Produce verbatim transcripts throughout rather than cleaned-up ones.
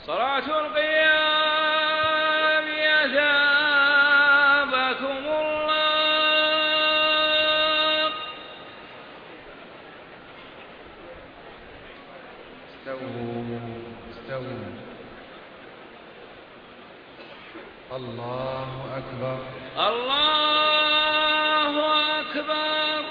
صلاة القيام أثابكم الله. استووا استووا. الله أكبر الله أكبر.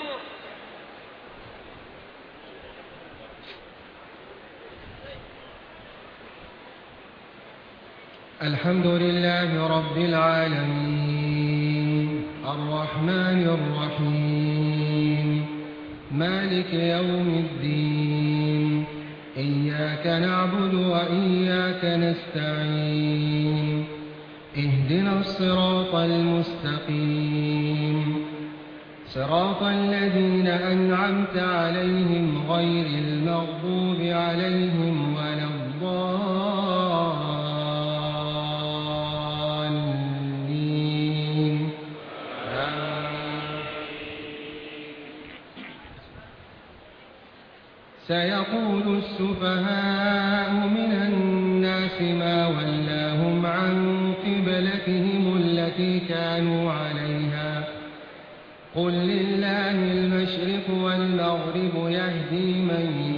الحمد لله رب العالمين الرحمن الرحيم مالك يوم الدين إياك نعبد وإياك نستعين اهدنا الصراط المستقيم صراط الذين أنعمت عليهم غير المغضوب عليهم ولا الضالين. سيقول السفهاء من الناس ما ولاهم عن قبلتهم التي كانوا عليها قل لله المشرق والمغرب يهدي من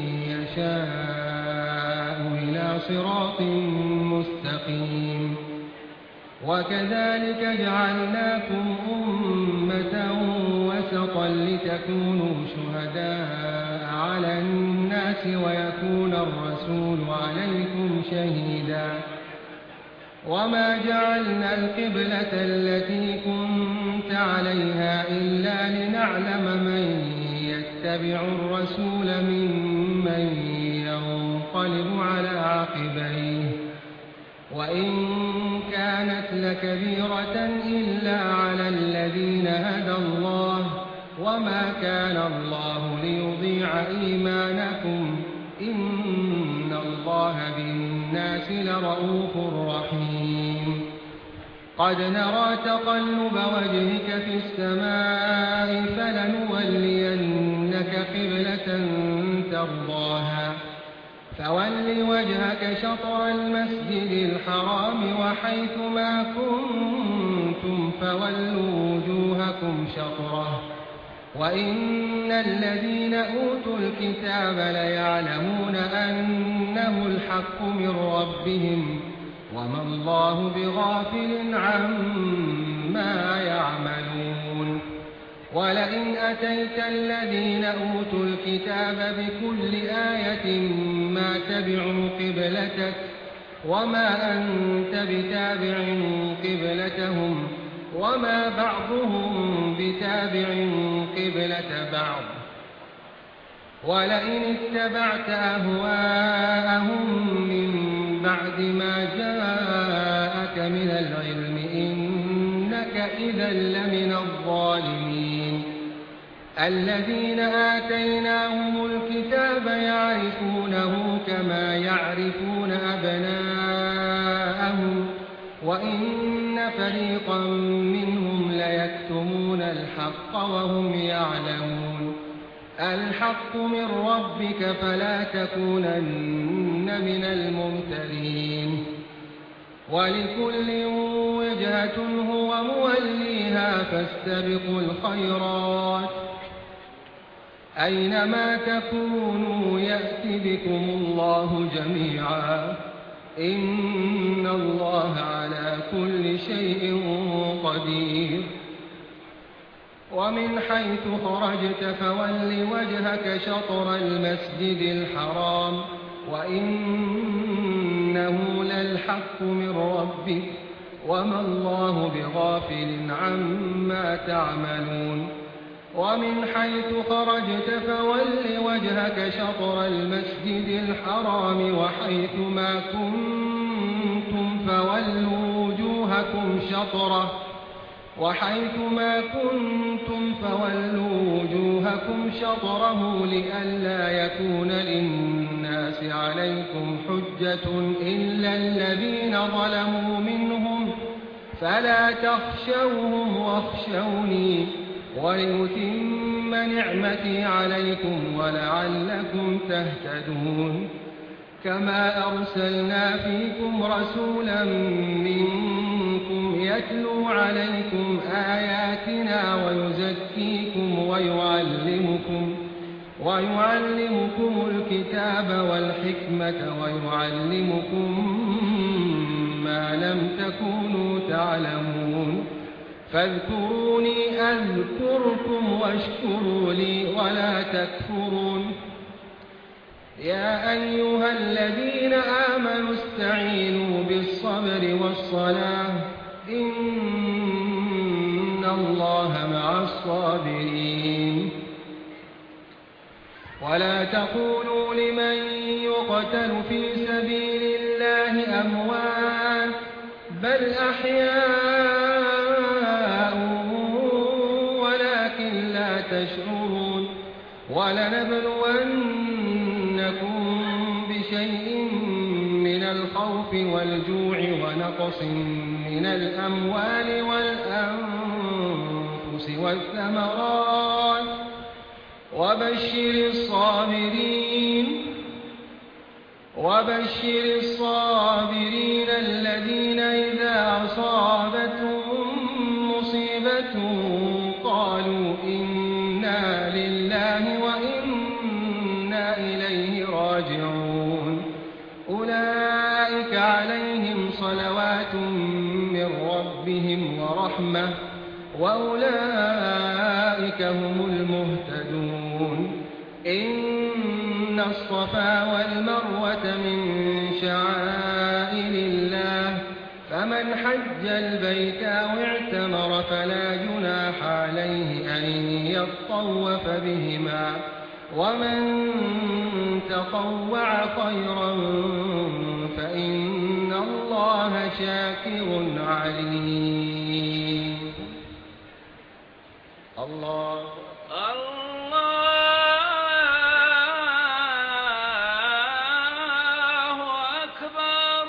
يشاء إلى صراط مستقيم. وكذلك جعلناكم أمة وسطا لتكونوا شهداء على الناس ويكون الرسول عليكم شهيدا. وما جعلنا القبلة التي كنت عليها إلا لنعلم من يتبع الرسول ممن ينقلب على عقبيه وإن كانت لكبيرة إلا على الذين هدى الله وما كان الله ليضيع إيمانكم إن الله بالناس لرؤوف رحيم. قد نرى تقلب وجهك في السماء فلنولينك قبلة ترضاها فول وجهك شطر المسجد الحرام وحيث ما كنتم فولوا وجوهكم شطره وإن الذين أوتوا الكتاب ليعلمون أنه الحق من ربهم وما الله بغافل عما يعملون. ولئن أتيت الذين أوتوا الكتاب بكل آية ما تبعوا قبلتك وما أنت بتابع قبلتهم وما بعضهم بتابع قبلة بعض. ولئن اتبعت أهواءهم من بعد ما جاءك من العلم إنك إذا لمن الظالمين. الذين آتيناهم الكتاب يعرفونه كما يعرفون أبناءهم وإن فريقا منهم ليكتمون الحق وهم يعلمون. الحق من ربك فلا تكونن من الممترين. ولكل وجهة هو موليها فاستبقوا الخيرات أينما تكونوا يأت بكم الله جميعا إن الله على كل شيء قدير. ومن حيث خرجت فول وجهك شطر المسجد الحرام وإنه للحق من ربك وما الله بغافل عما تعملون. ومن حيث خرجت فول وجهك شطر المسجد الحرام وحيث ما كنتم فولوا وجوهكم شطره وحيث ما كنتم فولوا وجوهكم شطره لئلا يكون للناس عليكم حجة إلا الذين ظلموا منهم فلا تخشوهم واخشوني ولأتم نعمتي عليكم ولعلكم تهتدون. كما أرسلنا فيكم رسولا منكم يتلو عليكم آياتنا ويزكيكم ويعلمكم ويعلمكم الكتاب والحكمة ويعلمكم ما لم تكونوا تعلمون فاذكروني أذكركم واشكروا لي ولا تكفرون يا أيها الذين آمنوا استعينوا بالصبر والصلاة إن الله مع الصابرين ولا تقولوا لمن يقتل في سبيل الله أموات بل أحياء ولكن لا تشعرون ولنبلونكم بشيء من الخوف والجوع ونقص من الأموال والأنفس والثمرات وبشر الصابرين وبشر الصابرين الذين إذا أصابتهم مصيبة قالوا إنا لله وإنا إليه راجعون أولئك عليهم صلوات من ربهم ورحمة وأولئك هم المهتدون إن الصفا والمروة من شعائر الله فمن حج البيت أو اعتمر فلا جناح عليه أن يطوف بهما ومن تطوع خيرا فإن الله شاكر عليم الله الله أكبر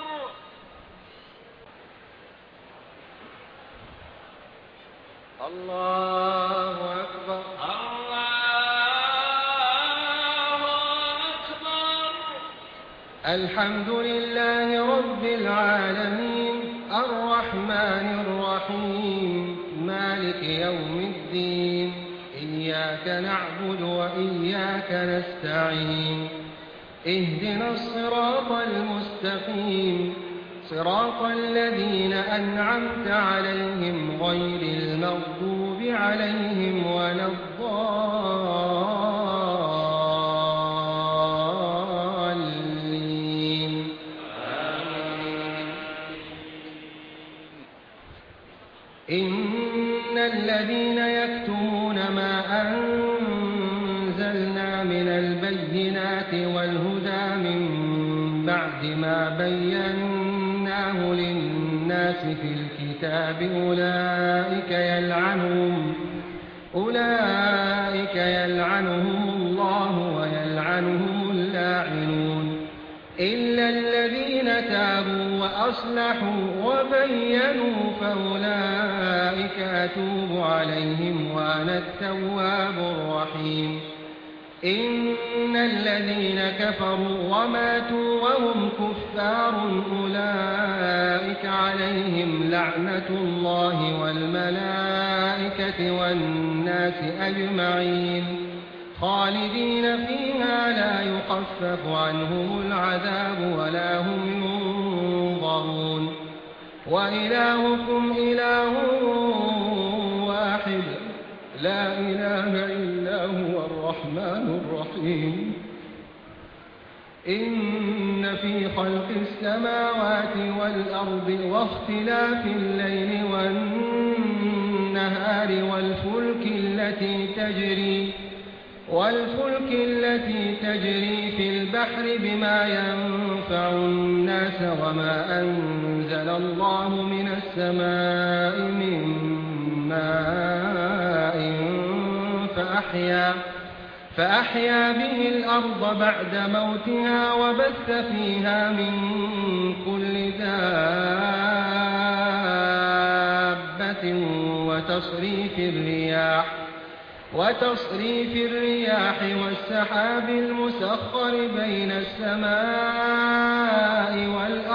الله أكبر الله أكبر الحمد لله رب العالمين الرحمن الرحيم مالك يوم الدين إياك نعبد وإياك نستعين اهدنا الصراط المستقيم صراط الذين أنعمت عليهم غير المغضوب عليهم ولا الضالين إن الذين يكتمون ما أنزلنا من البينات والهدى من بعد ما بيناه للناس في الكتاب أولئك يلعنهم أولئك يلعنهم الله ويلعنهم اللاعنون إلا الذين تابوا وأصلحوا وبينوا فأولئك أتوب عليهم وأنا التواب الرحيم إن الذين كفروا وماتوا وهم كفار أولئك عليهم لعنة الله والملائكة والناس أجمعين خالدين فيها لا يخفف عنهم العذاب ولا هم ينظرون وإلهكم إله واحد لا إله إلا هو الرحمن الرحيم إن في خلق السماوات والأرض واختلاف الليل والنهار والفلك التي تجري والفلك التي تجري في البحر بما ينفع الناس وما أنزل الله من السماء من ماء فأحيا فأحيا به الأرض بعد موتها وبث فيها من كل دابة وتصريف الرياح وتصريف الرياح والسحاب المسخر بين السماء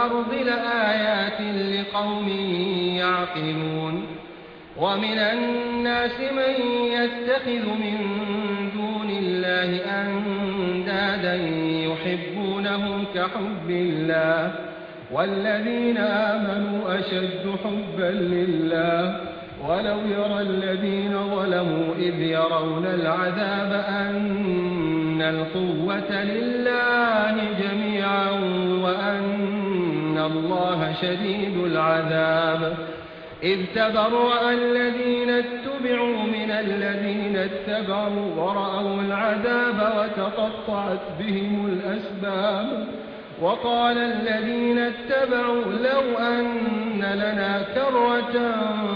والأرض لآيات لقوم يعقلون ومن الناس من يتخذ من دون الله أندادا يحبونهم كحب الله والذين آمنوا أشد حبا لله ولو يرى الذين ظلموا إذ يرون العذاب أن القوة لله جميعا وأن الله شديد العذاب إذ تبرأ الذين اتبعوا من الذين اتبعوا ورأوا العذاب وتقطعت بهم الأسباب وقال الذين اتبعوا لو أن لنا كرة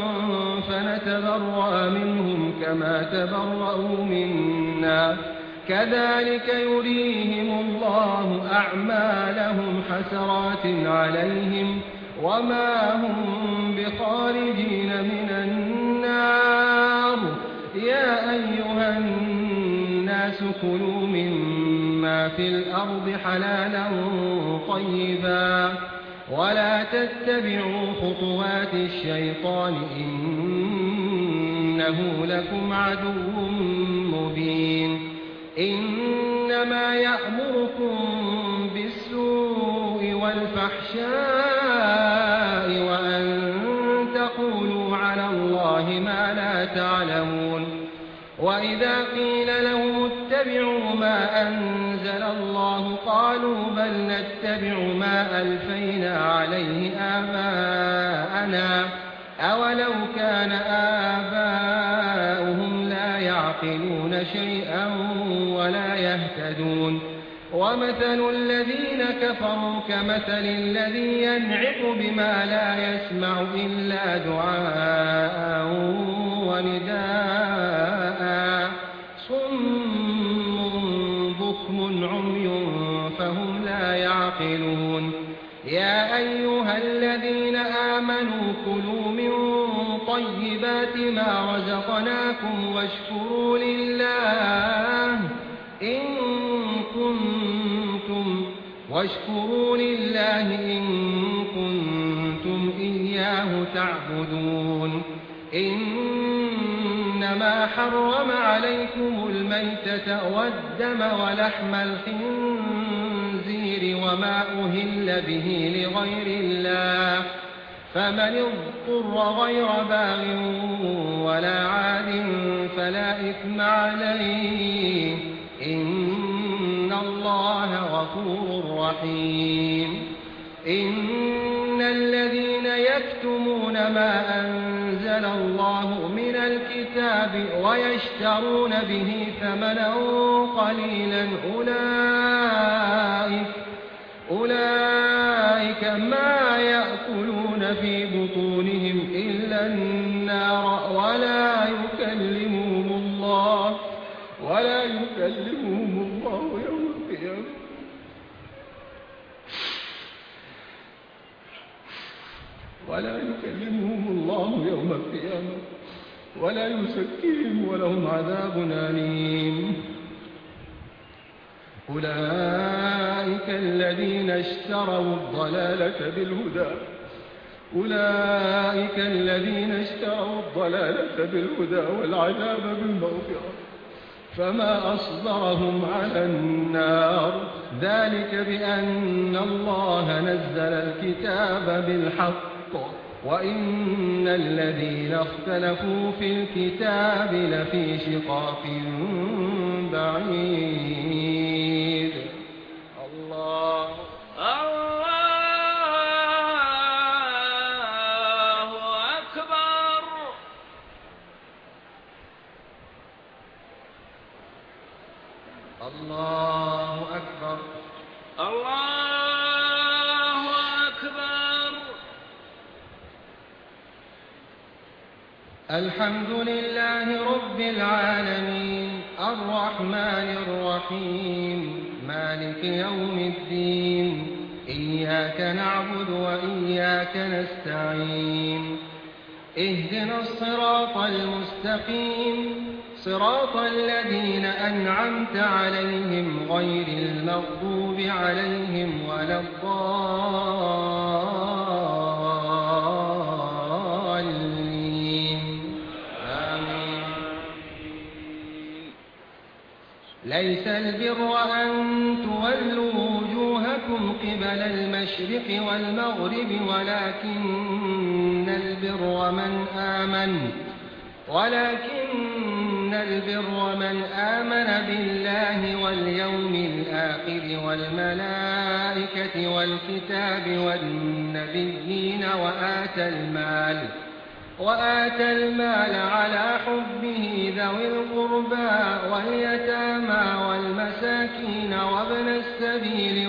فنتبرأ منهم كما تبرأوا منا كذلك يريهم الله أعمالهم حسرات عليهم وما هم بخارجين من النار يا أيها الناس كلوا مما في الأرض حلالا طيبا ولا تتبعوا خطوات الشيطان إنه لكم عدو مبين إنما يأمركم بالسوء والفحشاء وأن تقولوا على الله ما لا تعلمون وإذا قيل لهم اتبعوا ما أنزل الله قالوا بل نتبع ما ألفينا عليه آباءنا أولو كان آباؤهم لا يعقلون شيئا ولا يهتدون ومثل الذين كفروا كمثل الذي ينعق بما لا يسمع إلا دعاء ونداء صم بكم عمي فهم لا يعقلون يا أيها الذين آمنوا كلوا من طيبات ما رزقناكم واشكروا لله إن كنتم واشكروا لله إن كنتم إياه تعبدون إنما حرم عليكم الميتة والدم ولحم الخنزير وما أهل به لغير الله فمن اضطر غير باغ ولا عاد فلا إثم عليه إن الله غفور رحيم إن الذين يكتمون ما أنزل الله من الكتاب ويشترون به ثمنا قليلا أولئك أولئك ما يأكلون في بطونهم إلا النار ولا يكلمهم الله ولا يكلمهم الله يوم القيامة ولا يكلمهم الله يوم القيامة ولا يزكيهم ولهم عذاب أليم أولئك الذين اشتروا الضلالة بالهدى أولئك الذين اشتروا الضلالة بالهدى والعذاب بالمغفرة فما أصبرهم على النار ذلك بأن الله نزل الكتاب بالحق وإن الذين اختلفوا في الكتاب لفي شقاق بعيد الله الله أكبر الله أكبر الله أكبر الحمد لله رب العالمين الرحمن الرحيم مالك يوم الدين إياك نعبد وإياك نستعين اهدنا الصراط المستقيم صراط الذين أنعمت عليهم غير المغضوب عليهم ولا الضالين ليس البر أن تولوا وجوهكم قبل المشرق والمغرب ولكن البر من آمن ولكن البر من آمن بالله واليوم الآخر والملائكة والكتاب والنبيين وآتى المال وآتى المال على حبه ذوي القربى واليتامى والمساكين وابن السبيل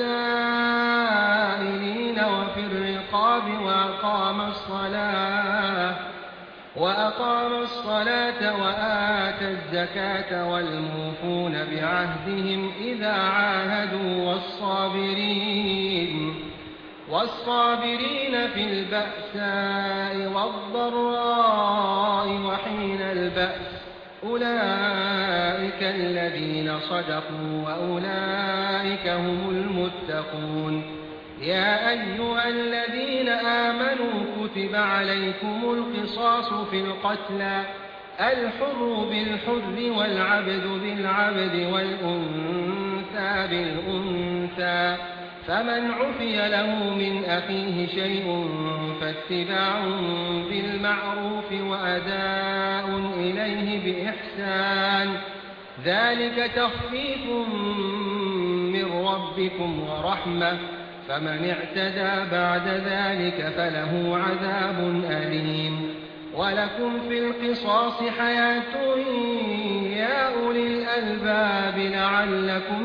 والسائلين وفي الرقاب وأقام الصلاة وأقام الصلاة وآتى الزكاة والموفون بعهدهم إذا عاهدوا والصابرين والصابرين في البأساء والضراء وحين البأس أولئك الذين صدقوا وأولئك هم المتقون. يا أيها الذين آمنوا كتب عليكم القصاص في القتلى الحر بالحر والعبد بالعبد والأنثى بالأنثى فمن عفي له من أخيه شيء فاتباع بالمعروف وأداء إليه بإحسان ذلك تخفيف من ربكم ورحمة فمن اعتدى بعد ذلك فله عذاب أليم. ولكم في القصاص حياة يا أولي الألباب لعلكم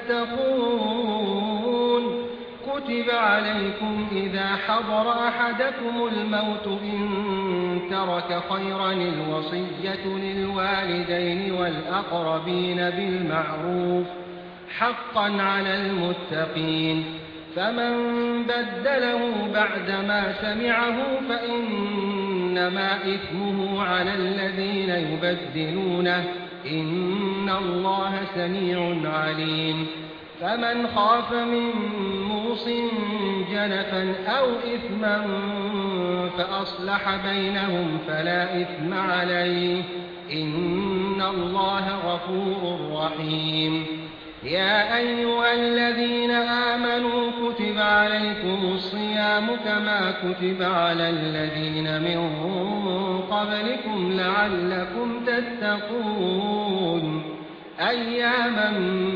تتقون. كتب عليكم إذا حضر أحدكم الموت إن ترك خيرا الوصية للوالدين والأقربين بالمعروف حقا على المتقين. فمن بدله بعدما سمعه فإنما إثمه على الذين يبدلونه إن الله سميع عليم. فمن خاف من موص جنفا أو إثما فأصلح بينهم فلا إثم عليه إن الله غفور رحيم. يا أيها الذين آمنوا كتب عليكم الصيام كما كتب على الذين من قبلكم لعلكم تتقون أياما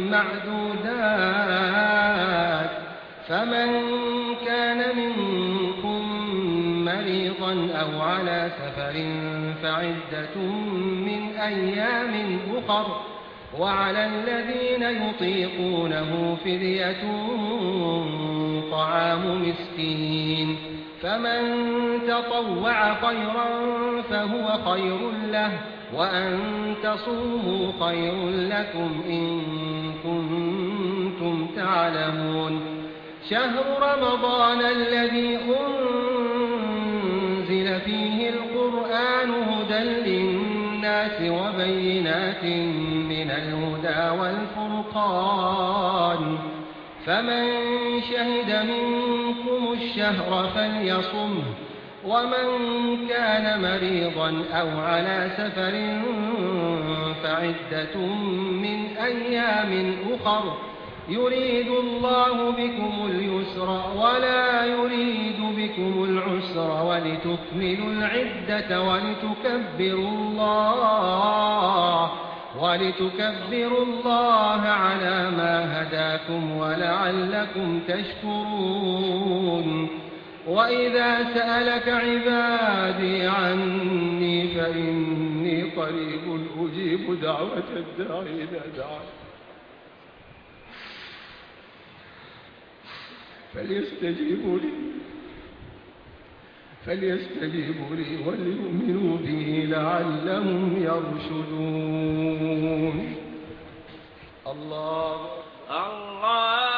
معدودات فمن كان منكم مريضا أو على سفر فعدة من أيام أخر وعلى الذين يطيقونه فدية طعام مسكين فمن تطوع خيرا فهو خير له وأن تصوموا خير لكم إن كنتم تعلمون. شهر رمضان الذي أنزل فيه القرآن هدى للناس وبينات من الهدى والفرقان فمن شهد منكم الشهر فليصمه ومن كان مريضا أو على سفر فعدة من أيام أخر يريد الله بكم اليسر ولا يريد بكم العسر ولتكملوا العدة ولتكبروا الله ولتكبروا الله على ما هداكم ولعلكم تشكرون. وإذا سألك عبادي عني فإني قريب أجيب دعوة الداعي إذا دعان فليستجيبوا لي فليستجيبوا لي وليؤمنوا به لعلهم يرشدون. الله الله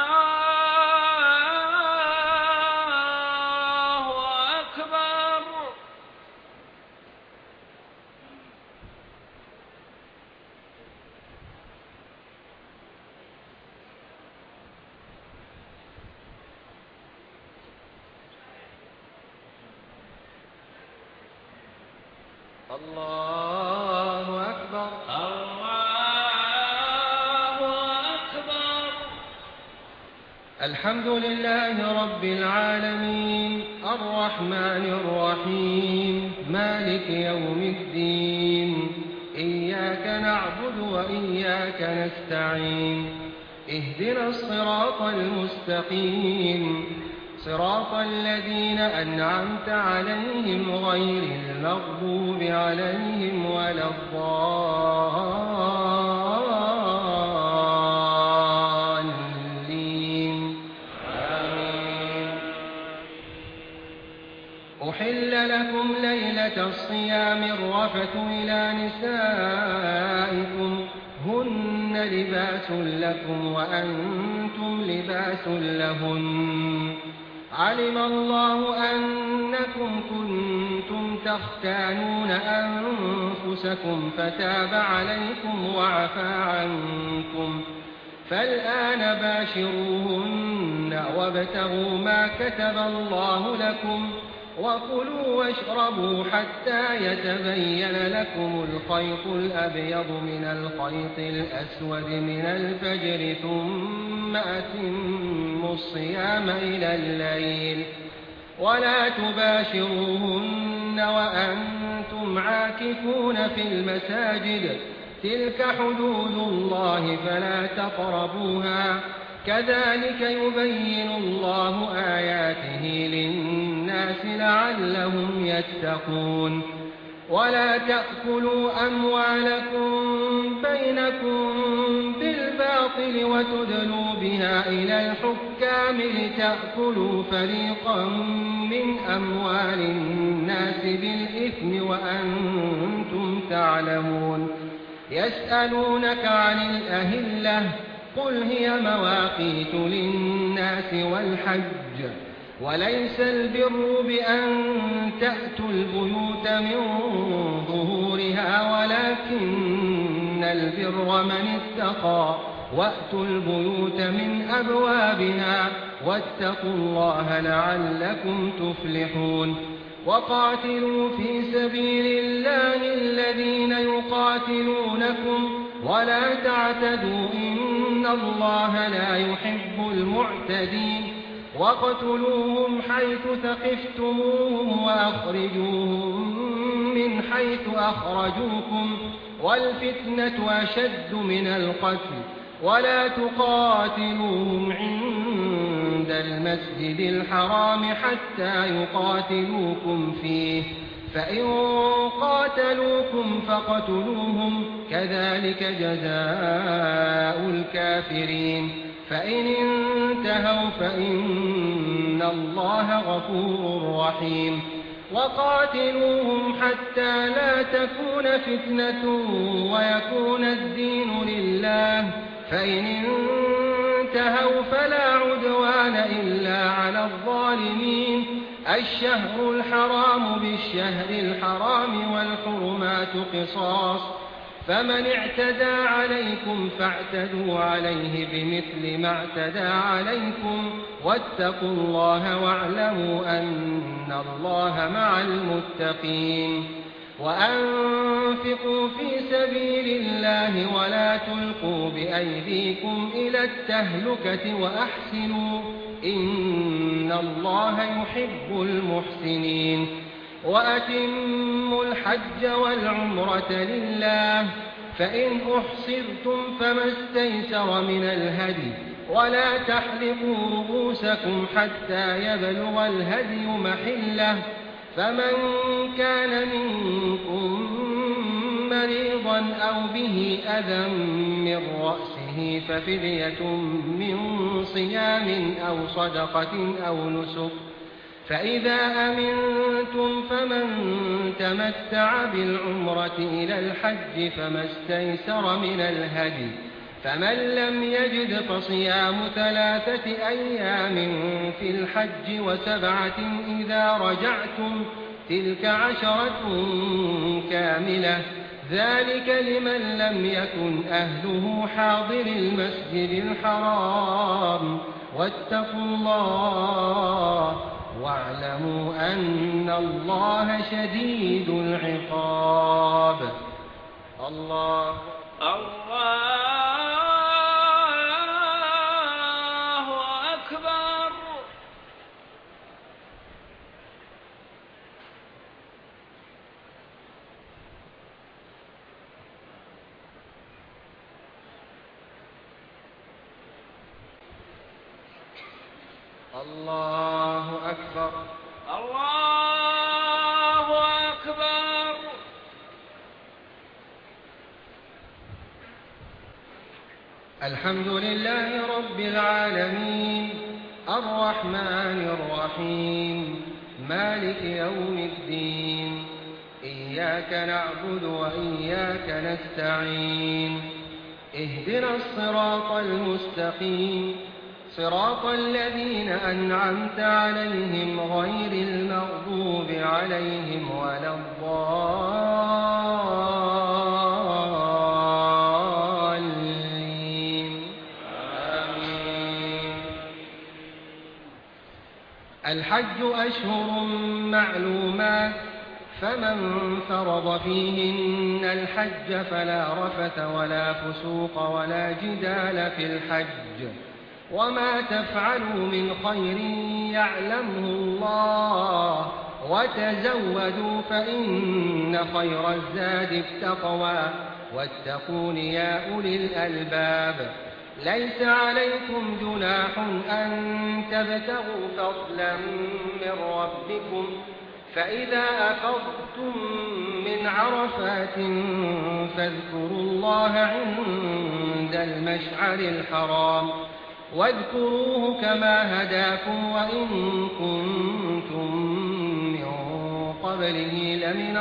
أكبر. الله أكبر. الله الحمد لله رب العالمين الرحمن الرحيم مالك يوم الدين إياك نعبد وإياك نستعين اهدنا الصراط المستقيم صراط الذين أنعمت عليهم غير المغضوب عليهم ولا الضالين آمين. أحل لكم ليلة الصيام الرفث إلى نسائكم هن لباس لكم وأنتم لباس لهن علم الله أنكم كنتم تختانون أنفسكم فتاب عليكم وعفى عنكم فالآن باشروهن وابتغوا ما كتب الله لكم وكلوا واشربوا حتى يتبين لكم الخيط الأبيض من الخيط الأسود من الفجر ثم أتموا الصيام إلى الليل ولا تباشروهن وأنتم عاكفون في المساجد تلك حدود الله فلا تقربوها كذلك يبين الله آياته للناس لعلهم يتقون ولا تأكلوا أموالكم بينكم بالباطل وتدلوا بها إلى الحكام لتأكلوا فريقا من أموال الناس بالإثم وأنتم تعلمون يسألونك عن الأهلة قل هي مواقيت للناس والحج وليس البر بأن تأتوا البيوت من ظهورها ولكن البر من اتقى وأتوا البيوت من أبوابها واتقوا الله لعلكم تفلحون وقاتلوا في سبيل الله الذين يقاتلونكم ولا تعتدوا إن الله لا يحب المعتدين وقتلوهم حيث ثقفتموهم وأخرجوهم من حيث أخرجوكم والفتنة أشد من القتل ولا تقاتلوهم عند المسجد الحرام حتى يقاتلوكم فيه فإن قاتلوكم فاقتلوهم كذلك جزاء الكافرين فإن انتهوا فإن الله غفور رحيم وقاتلوهم حتى لا تكون فتنة ويكون الدين لله فإن انتهوا فلا عدوان إلا على الظالمين الشهر الحرام بالشهر الحرام والحرمات قصاص فمن اعتدى عليكم فاعتدوا عليه بمثل ما اعتدى عليكم واتقوا الله واعلموا أن الله مع المتقين وأنفقوا في سبيل الله ولا تلقوا بأيديكم إلى التهلكة وأحسنوا إن الله يحب المحسنين وأتموا الحج والعمرة لله فإن أحصرتم فما استيسر من الهدي ولا تحلقوا رؤوسكم حتى يبلغ الهدي محله فمن كان منكم مريضا أو به أذى من رأسه ففدية من صيام أو صدقة أو نسك فإذا أمنتم فمن تمتع بالعمرة إلى الحج فما استيسر من الهدي فمن لم يجد فصيام ثلاثة أيام في الحج وسبعة إذا رجعتم تلك عشرة كاملة ذلك لمن لم يكن أهله حاضر المسجد الحرام واتقوا الله واعلموا أن الله شديد العقاب. الله الله أكبر. الله أكبر. الله أكبر. الحمد لله رب العالمين، الرحمن الرحيم، مالك يوم الدين، إياك نعبد وإياك نستعين، اهدنا الصراط المستقيم، صراط الذين أنعمت عليهم غير المغضوب عليهم ولا الضالين. آمين. الحج أشهر معلومات، فمن فرض فيهن الحج فلا رفث ولا فسوق ولا جدال في الحج، وما تفعلوا من خير يعلمه الله، وتزودوا فإن خير الزاد التقوى، واتقون يا أولي الألباب. ليس عليكم جناح أن تبتغوا فضلا من ربكم، فإذا أفضتم من عرفات فاذكروا الله عند المشعر الحرام، واذكروه كما هداكم وإن كنتم من قبله لمن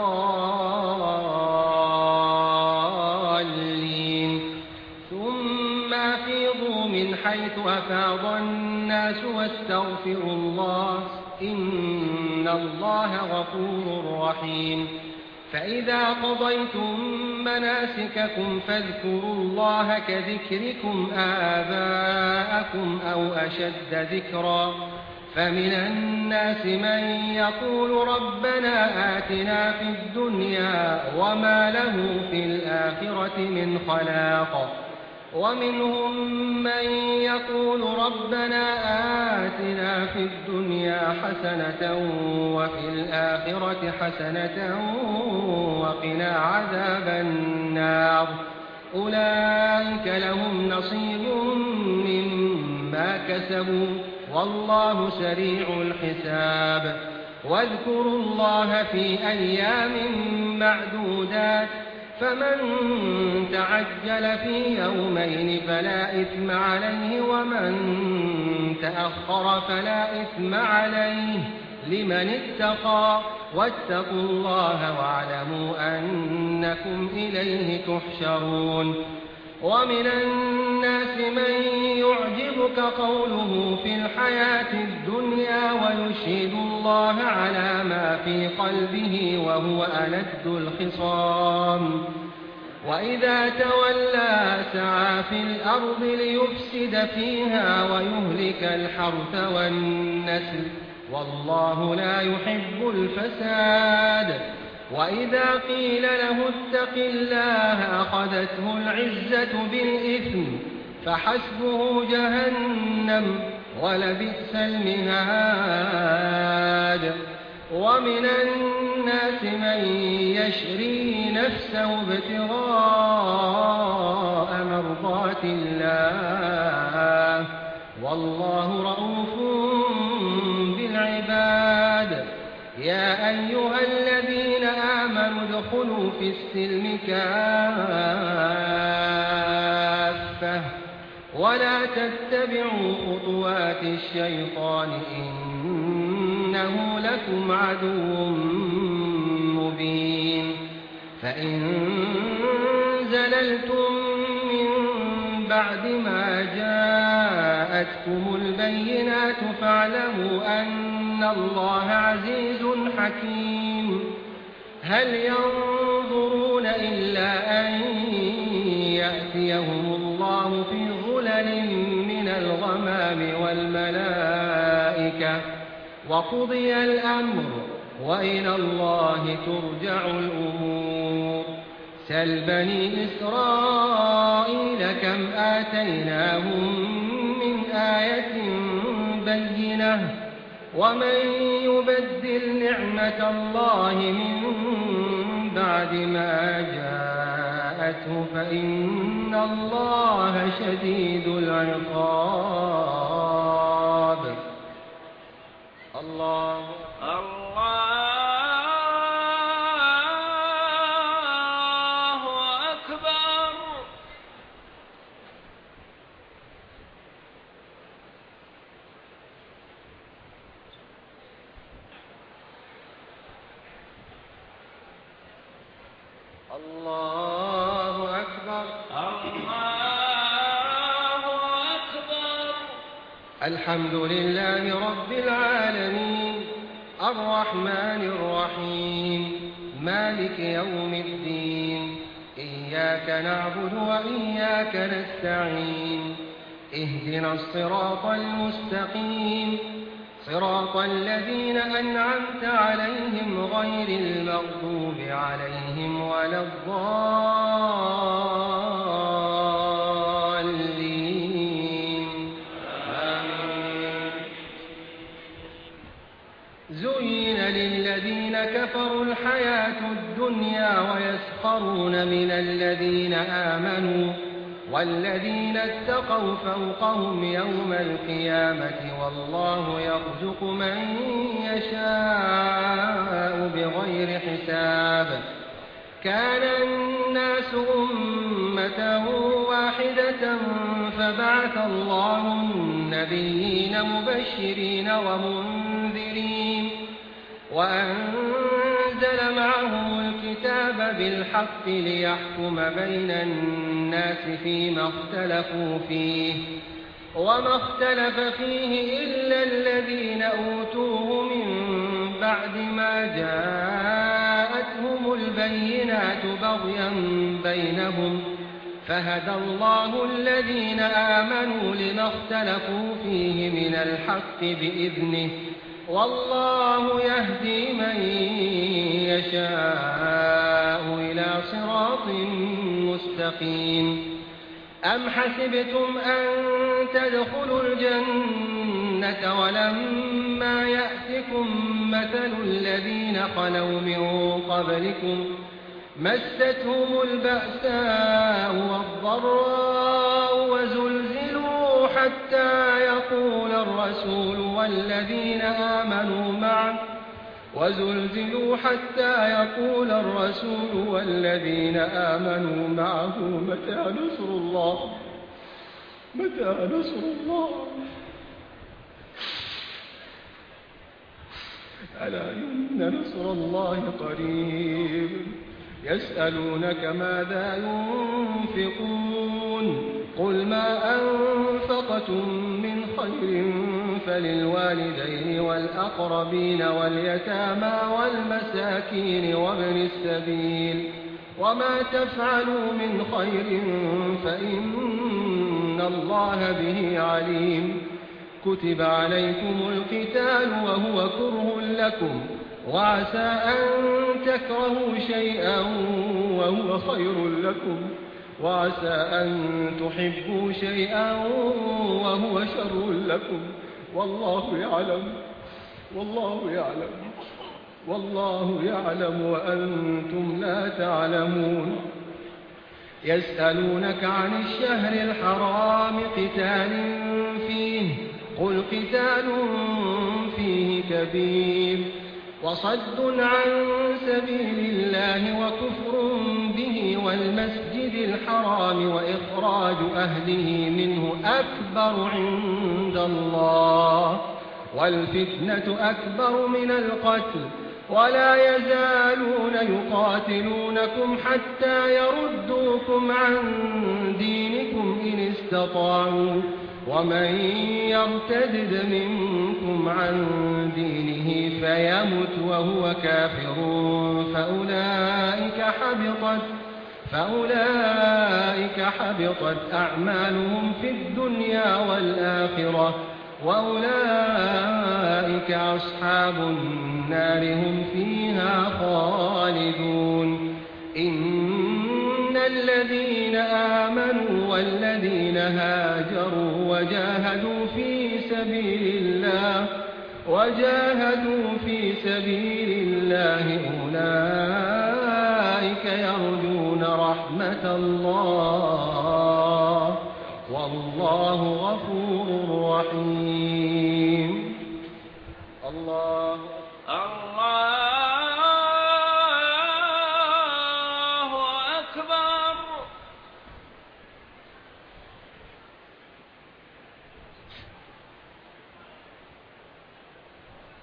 الضالين. ثم أفيضوا من حيث أفاض الناس واستغفروا الله، إن الله غفور رحيم. فإذا قضيتم مناسككم فاذكروا الله كذكركم آباءكم أو أشد ذكرا، فمن الناس من يقول ربنا آتنا في الدنيا وما له في الآخرة من خلاق، ومنهم من يقول ربنا آتنا في الدنيا حسنة وفي الآخرة حسنة وقنا عذاب النار. أولئك لهم نصيب مما كسبوا والله سريع الحساب. واذكروا الله في أيام معدودات، فمن تعجل في يومين فلا إثم عليه، ومن تأخر فلا إثم عليه لمن اتقى، واتقوا الله واعلموا أنكم إليه تحشرون. ومن الناس من يعجبك قوله في الحياة الدنيا ويشهد الله على ما في قلبه وهو ألد الخصام، وإذا تولى سعى في الأرض ليفسد فيها ويهلك الحرث والنسل، والله لا يحب الفساد. وإذا قيل له اتق الله أخذته العزة بالإثم، فحسبه جهنم ولبئس المهاد. ومن الناس من يشري نفسه ابتغاء مرضات الله، والله رؤوف بالعباد. يا أيها الذين آمنوا ادخلوا في السلم كافة ولا تتبعوا خطوات الشيطان، إنه لكم عدو مبين. فإن زللتم من بعد ما جاءتكم البينات فاعلموا أن الله عزيز حكيم. هل ينظرون إلا أن يأتيهم الله في ظلل من الغمام والملائكة وقضي الأمر وإلى الله ترجع الأمور. سل بني إسرائيل كم آتيناهم من آية بينة، ومن يبدل نعمة الله من بعد ما جاءته فإن الله شديد العقاب. الله أكبر. الله أكبر. الحمد لله رب العالمين الرحمن الرحيم مالك يوم الدين إياك نعبد وإياك نستعين اهدنا الصراط المستقيم صراط الذين أنعمت عليهم غير المغضوب عليهم ولا الضالين آمين. زين للذين كفروا الحياة الدنيا ويسخرون من الذين آمنوا والذين اتقوا فوقهم يوم القيامة والله يرزق من يشاء بغير حساب. كان الناس أمة واحدة فبعث الله النبيين مبشرين ومنذرين وأنزل معهم الكتاب بالحق ليحكم بين الناس فيما اختلفوا فيه وما اختلف فيه إلا الذين أوتوه من بعد ما جاءتهم البينات بغيا بينهم فهدى الله الذين آمنوا لما اختلفوا فيه من الحق بإذنه والله يهدي من يشاء إلى صراط مستقيم. أم حسبتم أن تدخلوا الجنة ولما يأتكم مثل الذين خلوا من قبلكم مستهم البأساء والضراء وزلزلوا حتى يقول الرسول والذين آمنوا معه وزلزلوا حتى يقول الرسول والذين آمنوا معه متى نصر الله متى نصر الله ألا إن نصر الله قريب. يسألونك ماذا ينفقون قل ما أنفقتم من خير فللوالدين والأقربين واليتامى والمساكين وابن السبيل وما تفعلوا من خير فإن الله به عليم. كتب عليكم القتال وهو كره لكم وعسى أن تكرهوا شيئا وهو خير لكم وعسى أن تحبوا شيئا وهو شر لكم والله يعلم والله يعلم والله يعلم وأنتم لا تعلمون. يسألونك عن الشهر الحرام قتال فيه قل قتال فيه كبير وصد عن سبيل الله وكفر به والمسجد الحرام وإخراج أهله منه أكبر عند الله والفتنة أكبر من القتل ولا يزالون يقاتلونكم حتى يردوكم عن دينكم إن استطاعوا ومن يرتد منكم عن دينه فيمت وهو كافر فأولئك حبطت فأولئك حبطت أعمالهم في الدنيا والآخرة وأولئك أصحاب النار هم فيها خالدون. إن الذين آمنوا والذين هاجروا وجاهدوا في سبيل الله وجاهدوا في سبيل الله أولئك يرجون رحمة الله والله غفور رحيم. الله الله أكبر.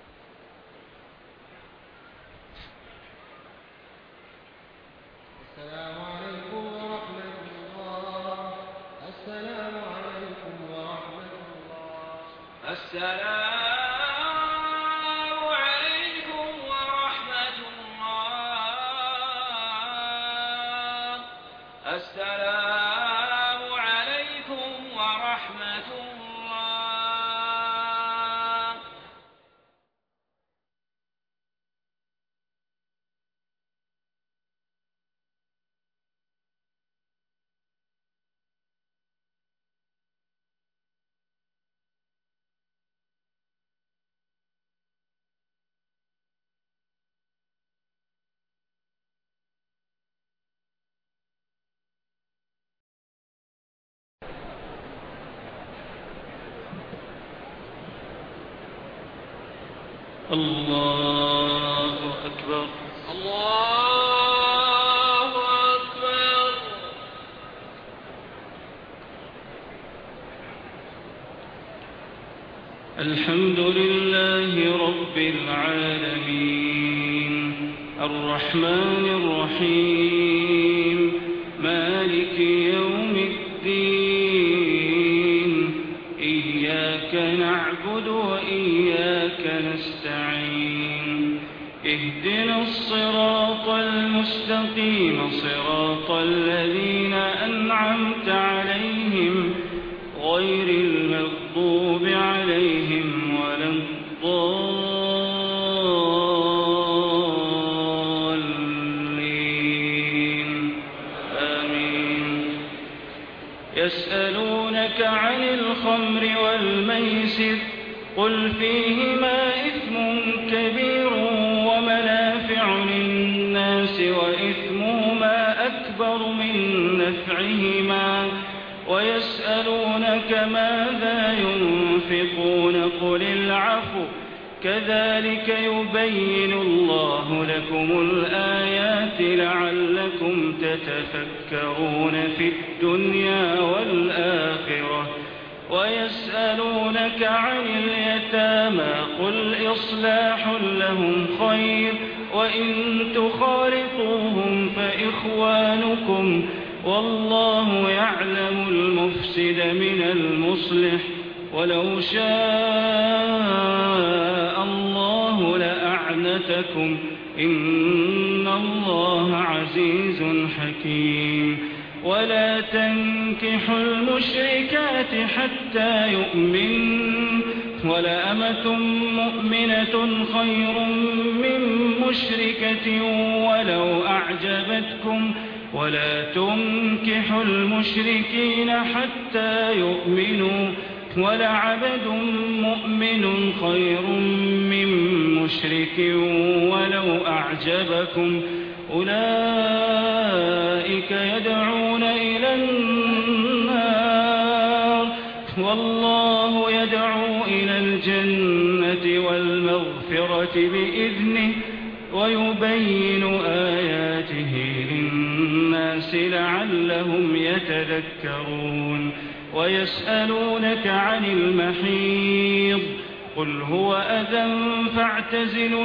السلام عليكم ورحمة الله. السلام عليكم ورحمة الله. الله أكبر. الله أكبر. الحمد لله رب العالمين الرحمن الرحيم مالك يوم الدين إياك نعبد وإياك نستعين اهدنا الصراط المستقيم صراط الذين أنعمت عليهم غير المغضوب عليهم ولا الضالين آمين. يسألونك عن الخمر والميسر قل فيهما إثم كبير ومنافع للناس وإثمهما أكبر من نفعهما ويسألونك ماذا ينفقون قل العفو كذلك يبين الله لكم الآيات لعلكم تتفكرون في الدنيا والآخرة. ويسألونك عن اليتامى قل إصلاح لهم خير وإن تخالطوهم فإخوانكم والله يعلم المفسد من المصلح ولو شاء الله لأعنتكم إن الله عزيز حكيم. ولا تنكحوا المشركات حتى يؤمنوا ولأمة مؤمنة خير من مشركة ولو أعجبتكم ولا تنكحوا المشركين حتى يؤمنوا ولعبد مؤمن خير من مشرك ولو أعجبكم أولئك يدعون إلى النار والله يدعو إلى الجنة والمغفرة بإذنه ويبين آياته للناس لعلهم يتذكرون. ويسألونك عن المحيض قل هو أذى فاعتزلوا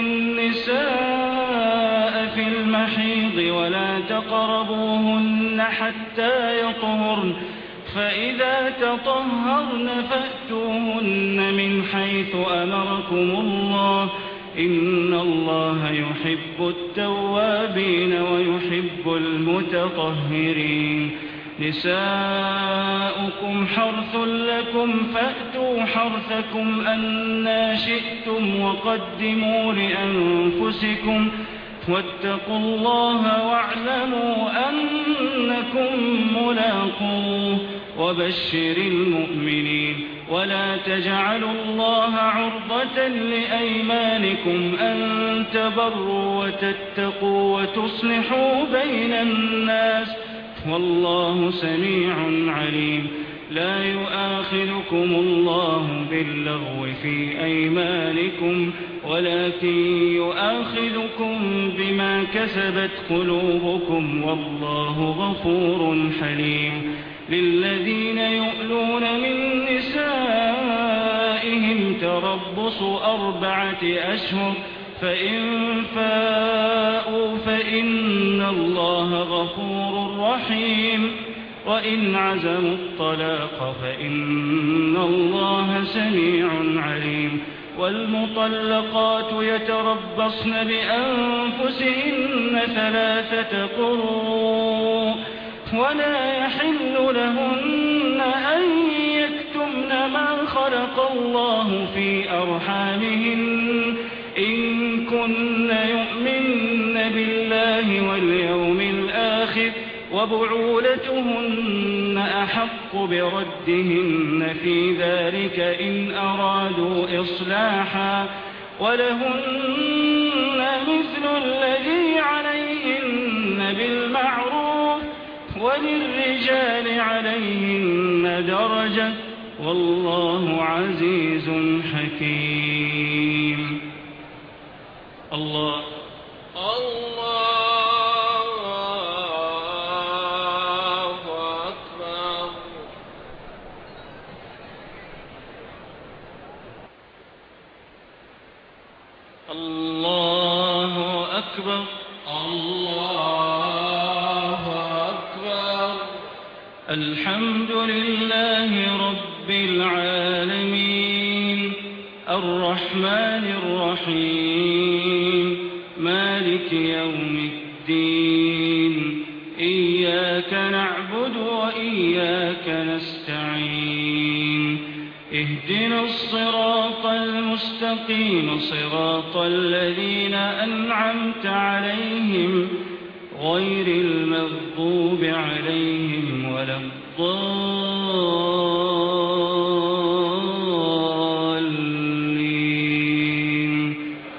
النساء في المحيض ولا تقربوهن حتى يطهرن فإذا تطهرن فأتوهن من حيث أمركم الله إن الله يحب التوابين ويحب المتطهرين. نساؤكم حرث لكم فأتوا حرثكم أنى شئتم وقدموا لأنفسكم واتقوا الله واعلموا أنكم ملاقوه وبشر المؤمنين. ولا تجعلوا الله عرضة لأيمانكم أن تبروا وتتقوا وتصلحوا بين الناس والله سميع عليم. لا يؤاخذكم الله باللغو في أيمانكم ولكن يؤاخذكم بما كسبت قلوبكم والله غفور حليم. للذين يؤلون من نسائهم تربص أربعة أشهر فإن فاءوا فإن الله غفور رحيم. وإن عزموا الطلاق فإن الله سميع عليم. والمطلقات يتربصن بأنفسهن ثلاثة قروء ولا يحل لهن أن يكتمن ما خلق الله في أرحامهن إن كن يؤمن بالله واليوم الآخر وبعولتهن أحق بردهن في ذلك إن أرادوا إصلاحا ولهن مثل الذي عليهن بالمعروف وللرجال عليهن درجة والله عزيز حكيم. الله الله أكبر. الله أكبر. الله أكبر. الحمد لله رب العالمين الرحمن الرحيم مالك يوم الدين إياك نعبد وإياك نستعين اهدنا الصراط المستقيم صراط الذين أنعمت عليهم غير المغضوب عليهم ولا الضالين.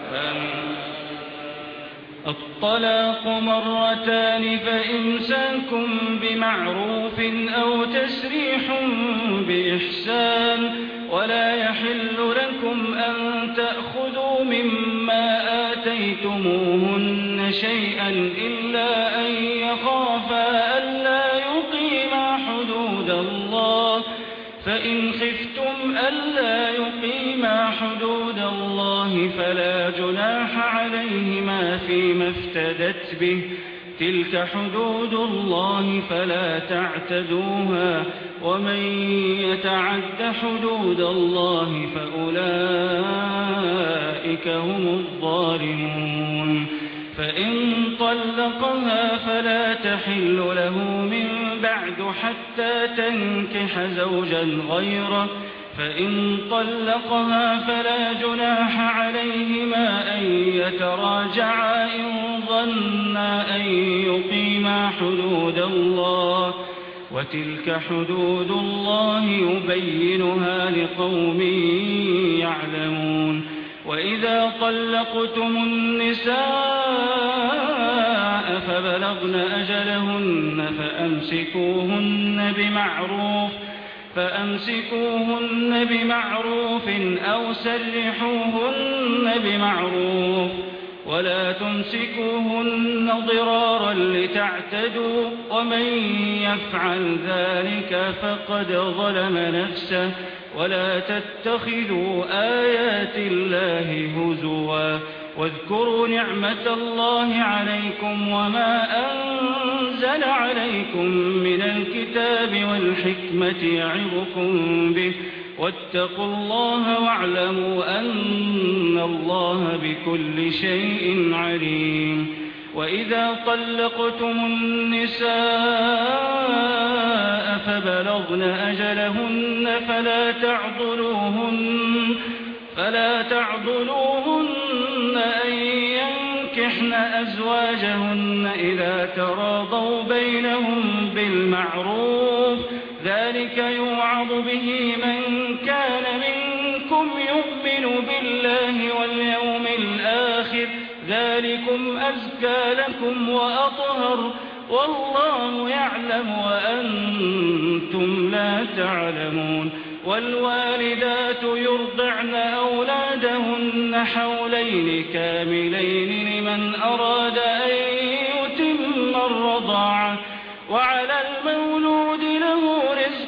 الطلاق مرتان فإمساكم بمعروف أو تسريح بإحسان ولا يحل لكم أن تأخذوا مما آتيتموهن شيئا إلا أن يخافا ألا يقيما حدود الله فإن خفتم ألا يقيما حدود الله فلا جناح عليهما فيما افتدت به تلك حدود الله فلا تعتدوها ومن يتعد حدود الله فأولئك هم الظالمون. فإن طلقها فلا تحل له من بعد حتى تنكح زوجا غيره فإن طلقها فلا جناح عليهما أن يتراجعا إن ظنا أن يقيما حدود الله وتلك حدود الله يبينها لقوم يعلمون. وإذا طلقتم النساء فبلغن أجلهن فأمسكوهن بمعروف فأمسكوهن بمعروف أو سرحوهن بمعروف ولا تمسكوهن ضرارا لتعتدوا ومن يفعل ذلك فقد ظلم نفسه ولا تتخذوا آيات الله هزوا واذكروا نعمة الله عليكم وما أنزل عليكم من الكتاب والحكمة يعظكم به واتقوا الله واعلموا أن الله بكل شيء عليم. وإذا طلقتم النساء فبلغن أجلهن فلا تعضلوهن فلا تعضلوهن أن ينكحن أزواجهن إذا تراضوا بينهم بالمعروف ذلك يوعظ به من كان منكم يؤمن بالله واليوم الآخر ذلكم أزكى لكم وأطهر والله يعلم وأنتم لا تعلمون. والوالدات يرضعن أولادهن حولين كاملين لمن أراد أن يتم الرضاعة وعلى المولود له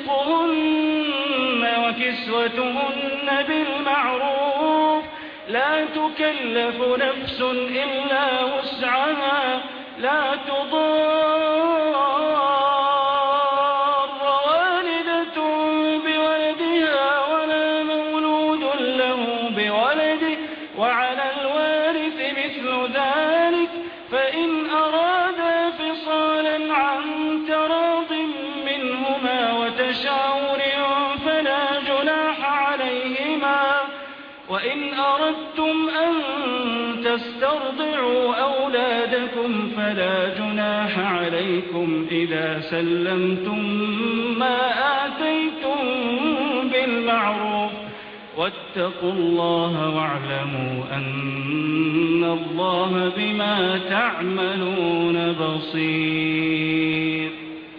رزقهن وكسوتهن بالمعروف لا تكلف نفس إلا وسعها لا تضار وعلى الوارث مثل ذلك فإن أرادا فصالا عن تراض منهما وتشاور فلا جناح عليهما وإن أردتم أن تسترضعوا أولادكم فلا جناح عليكم إذا سلمتم ما آتيتم بالمعروف واتقوا الله واعلموا أن الله بما تعملون بصير.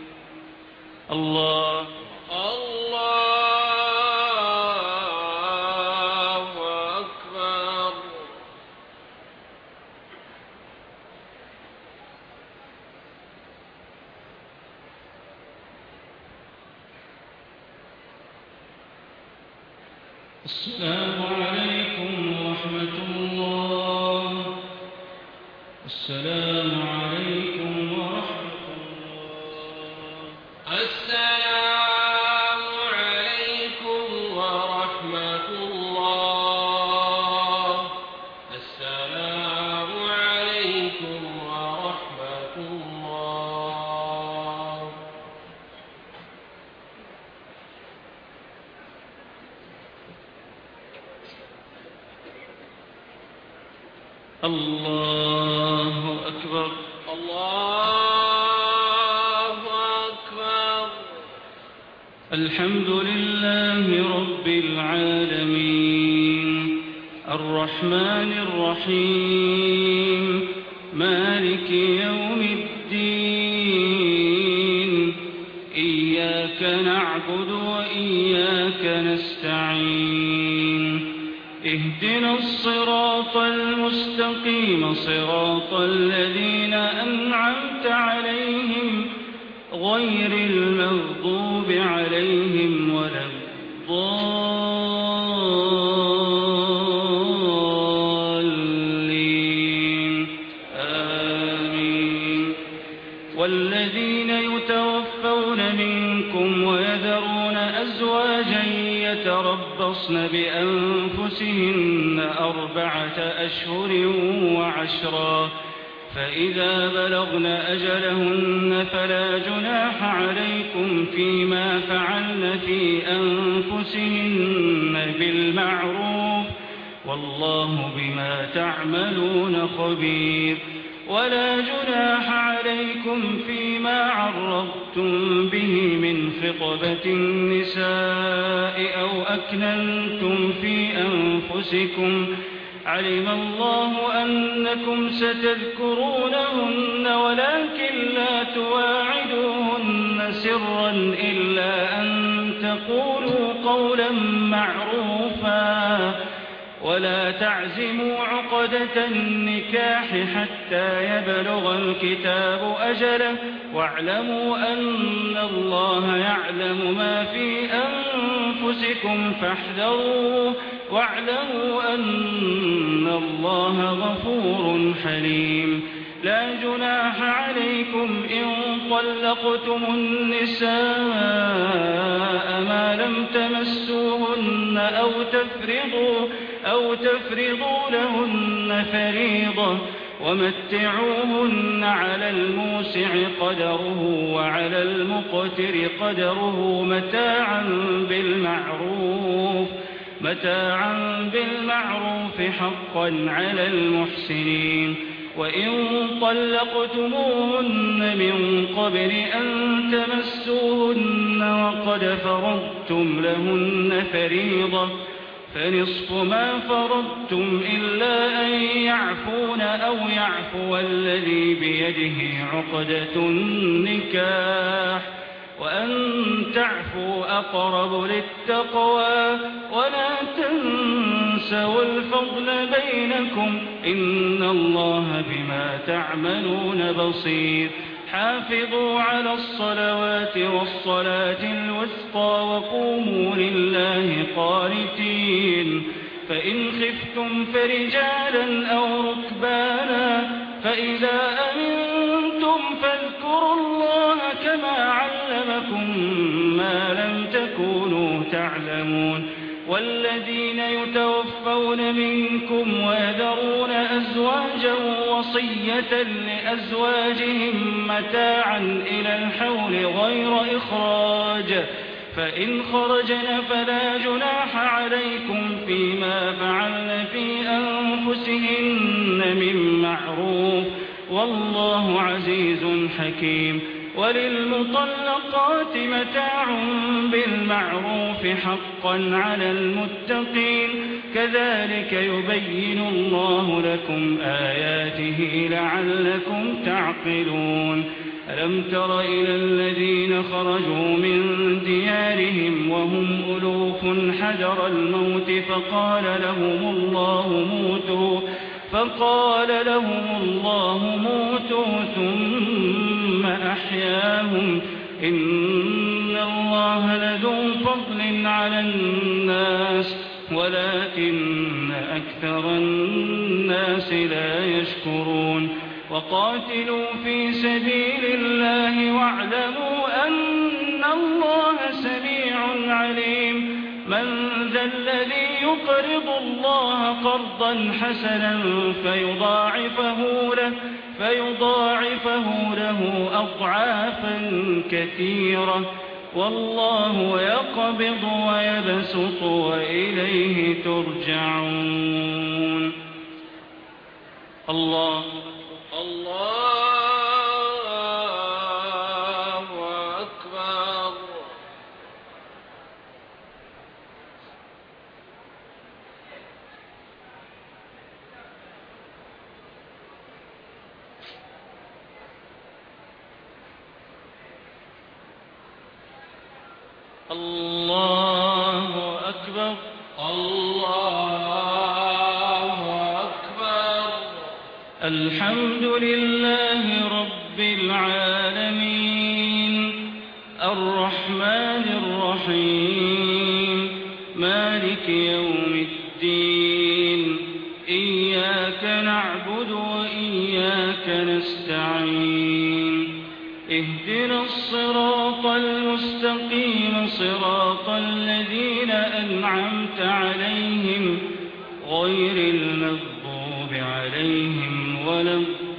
الله السلام عليكم ورحمة الله. السلام عليكم ورحمة الله. السلام عليكم ورحمة الله. السلام عليكم ورحمة الله. الله أكبر. الله أكبر. الحمد لله رب العالمين الرحمن الرحيم مالك يوم الدين إياك نعبد وإياك نستعين اهدنا الصراط المستقيم صراط الذين أنعمت عليهم غير المغضوب عليهم ولا الضالين آمين. والذين يتوفون منكم ويذرون أزواجا يتربصن بأنفسهن أربعة أشهر وعشرا فإذا بلغن أجلهن فلا جناح عليكم فيما فعلن في أنفسهن بالمعروف والله بما تعملون خبير. ولا جناح عليكم فيما عرضتم به من خطبة النساء أو أكننتم في أنفسكم علم الله أنكم ستذكرونهن ولكن لا تواعدوهن سرا إلا أن تقولوا قولا معروفا ولا تعزموا عقدة النكاح حتى يبلغ الكتاب أجله واعلموا أن الله يعلم ما في أنفسكم فاحذروه واعلموا أن الله غفور حليم. لا جناح عليكم إن طلقتم النساء ما لم تمسوهن أو تفرضوا أو تفرضوا لهن فريضة ومتعوهن على الموسع قدره وعلى المقتر قدره متاعا بالمعروف متاعا بالمعروف حقا على المحسنين. وإن طلقتموهن من قبل أن تمسوهن وقد فرضتم لهن فريضة فنصف ما فرضتم إلا أن يعفون أو يعفو الذي بيده عقدة النكاح وأن تعفوا أقرب للتقوى ولا تنسوا الفضل بينكم إن الله بما تعملون بصير. حافظوا على الصلوات والصلاة الوسطى وقوموا لله قانتين. فإن خفتم فرجالا أو ركبانا فإذا أمنتم فاذكروا الله كما علمكم ما لم تكونوا تعلمون والذين يتوفون منكم ويذرون أزواجا وصية لأزواجهم متاعا إلى الحول غير إخراج، فإن خرجن فلا جناح عليكم فيما فعلن في أنفسهن من معروف، والله عزيز حكيم. وللمطلقات متاع بالمعروف حقا على المتقين، كذلك يبين الله لكم آياته لعلكم تعقلون. ألم تر إلى الذين خرجوا من ديارهم وهم ألوف حذر الموت فقال لهم الله موتوا فقال لهم الله موتوا ثم أحياهم، إن الله لذو فضل على الناس ولكن أكثر الناس لا يشكرون. وقاتلوا في سبيل الله واعلموا أن الله سميع عليم. من ذا الذي يقرض الله قرضا حسنا فيضاعفه له, فيضاعفه له أضعافا كثيرة، والله يقبض ويبسط وإليه ترجعون. الله الله أكبر. الله أكبر. الله أكبر. الحمد لله رب العالمين، الرحمن الرحيم، مالك يوم الدين، إياك نعبد وإياك نستعين، اهدنا الصراط المستقيم صراط الذين أنعمت عليهم غير المغضوب عليهم ولا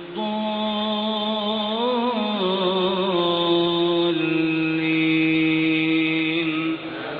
الضالين.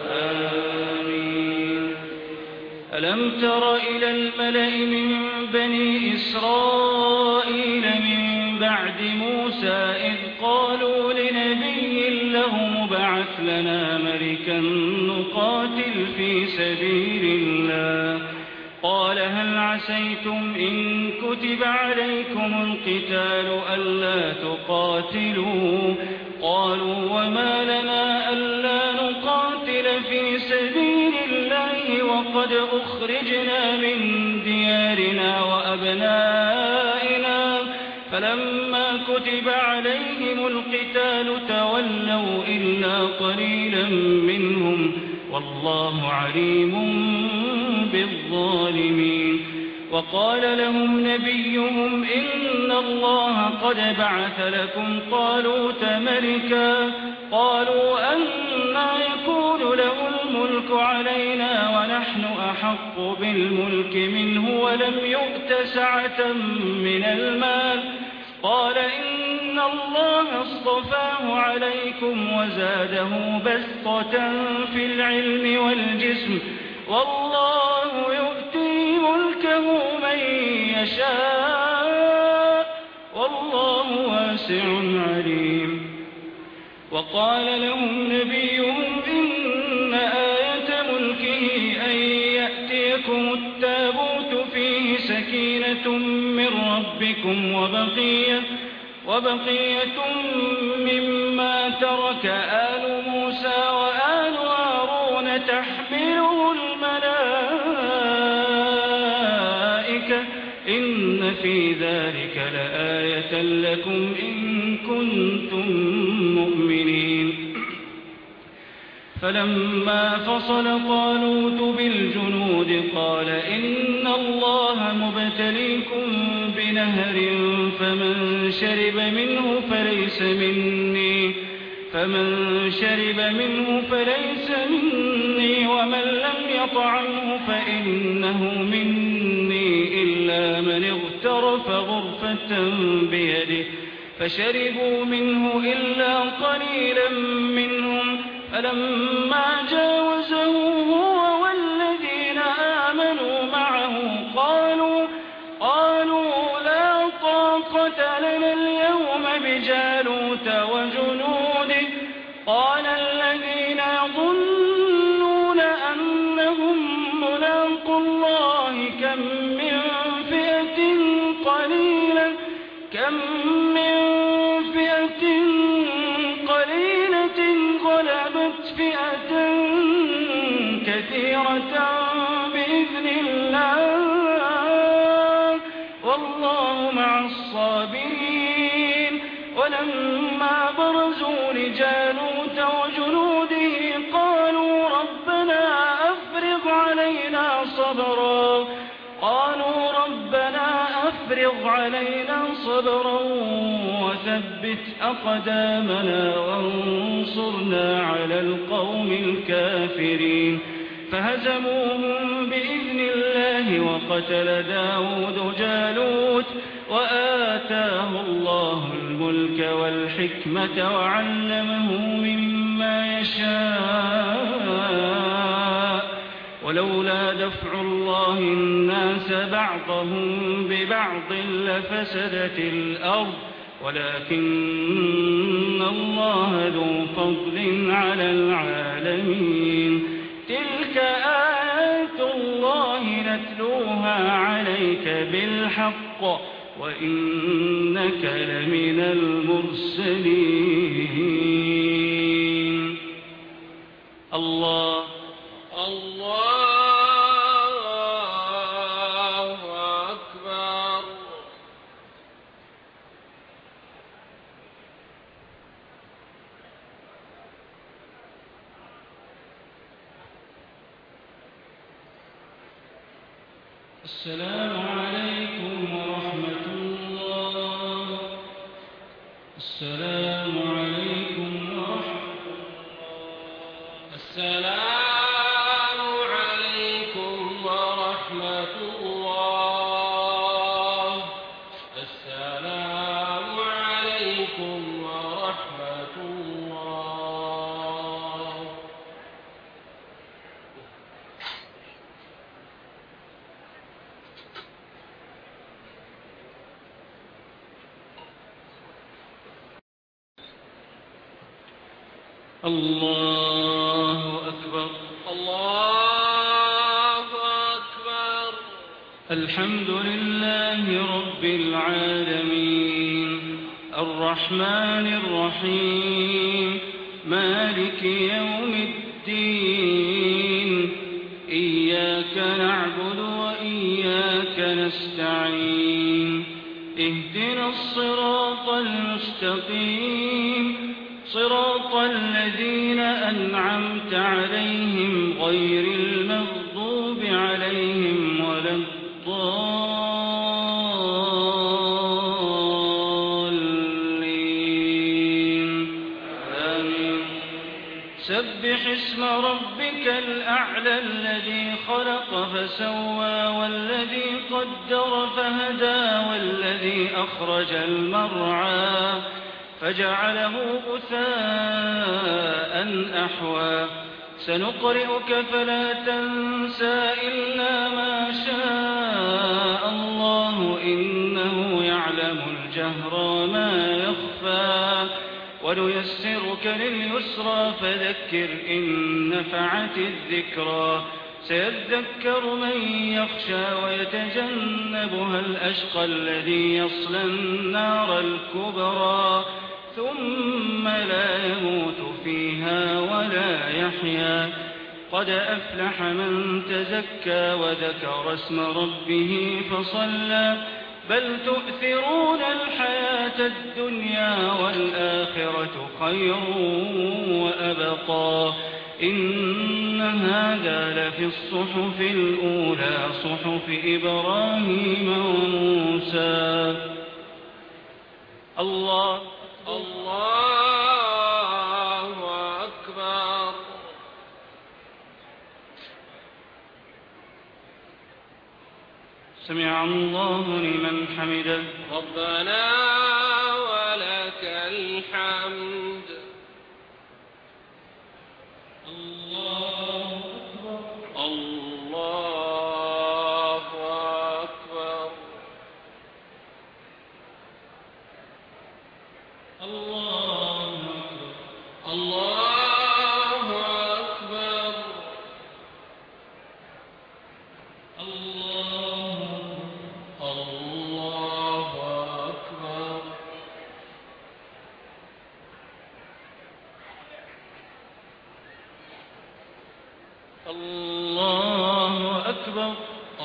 آمين. ألم تر إلى الملأ من بني إسرائيل من بعد موسى إذ قالوا لنبي له ابعث لنا ملكا نقاتل في سبيل الله، قال هل عسيتم إن كتب عليكم القتال ألا تقاتلوا؟ قالوا وما لنا ألا نقاتل في سبيل الله وقد أخرجنا من ديارنا وأبنائنا، فلما كتب عليهم القتال تولوا إلا قليلا منهم، والله عليم بالظالمين. وقال لهم نبيهم إن الله قد بعث لكم طالوت ملكا، قالوا أنى يكون له الملك علينا ونحن أحق بالملك منه ولم يؤت سعة من المال، قال إن الله اصطفاه عليكم وزاده بسطة في العلم والجسم، والله يؤتي ملكه من يشاء والله واسع عليم. وقال لهم نبيهم إن آية ملكه أن يأتيكم التابوت فيه سكينة من ربكم وبقية, وبقية مما ترك آل موسى وآل هارون تحمله الملائكة، إن في ذلك لآية لكم إن كنتم مؤمنين. فلما فصل طالوت بالجنود قال إن الله مبتليكم بنهر فمن شرب منه فليس مني, فمن شرب منه فليس مني ومن لم يطعمه فإنه مني إلا من اغترف غرفة بيده فشربوا منه إلا قليلا منهم فلما جاوزه هو والذين آمنوا معه قالوا قالوا لا طاقة لنا اليوم بجالوت وجنوده قال الذين يظنون أنهم ملاقو الله كم من فئة قليلة كم من فئة قليلة غلبت فئة كثيرة بإذن الله والله مع الصابرين ولما برزوا لجالوت وجنوده قالوا ربنا أفرغ علينا صبرا قالوا ربنا أفرغ علينا صبرا وثبت أقدامنا وانصرنا على القوم الكافرين فهزموهم بإذن الله وقتل داود جالوت وآتاه الله الملك والحكمة وعلمه مما يشاء ولولا دفع الله الناس بعضهم ببعض لفسدت الأرض ولكن الله ذو فضل على العالمين تلك آيات الله نتلوها عليك بالحق وإنك لمن المرسلين الله الله أكبر. السلام عليكم ورحمة الله. السلام عليكم ورحمة الله. السلام عليكم ورحمة الله. السلام عليكم ورحمة الله. الله أكبر. الله أكبر. الحمد لله رب العالمين الرحمن الرحيم مالك يوم الدين إياك نعبد وإياك نستعين اهدنا الصراط المستقيم صراط الذين أنعمت عليهم غير المغضوب عليهم ولا الضالين آمين. سبح اسم ربك الأعلى الذي خلق فسوى والذي قدر فهدى والذي أخرج المرعى فجعله غثاء أحوى سنقرئك فلا تنسى إلا ما شاء الله إنه يعلم الجهر وما يخفى ونيسرك لليسرى فذكر إن نفعت الذكرى سيذكر من يخشى ويتجنبها الأشقى الذي يصلى النار الكبرى ثم لا يموت فيها ولا يحيا قد أفلح من تزكى وذكر اسم ربه فصلى بل تؤثرون الحياة الدنيا والآخرة خير وأبقى إن هذا لفي الصحف الأولى صحف إبراهيم وموسى. الله الله سمع الله لمن حمده. ربنا ولك الحمد. الله أكبر. الله أكبر. الله أكبر. الله أكبر. الله أكبر.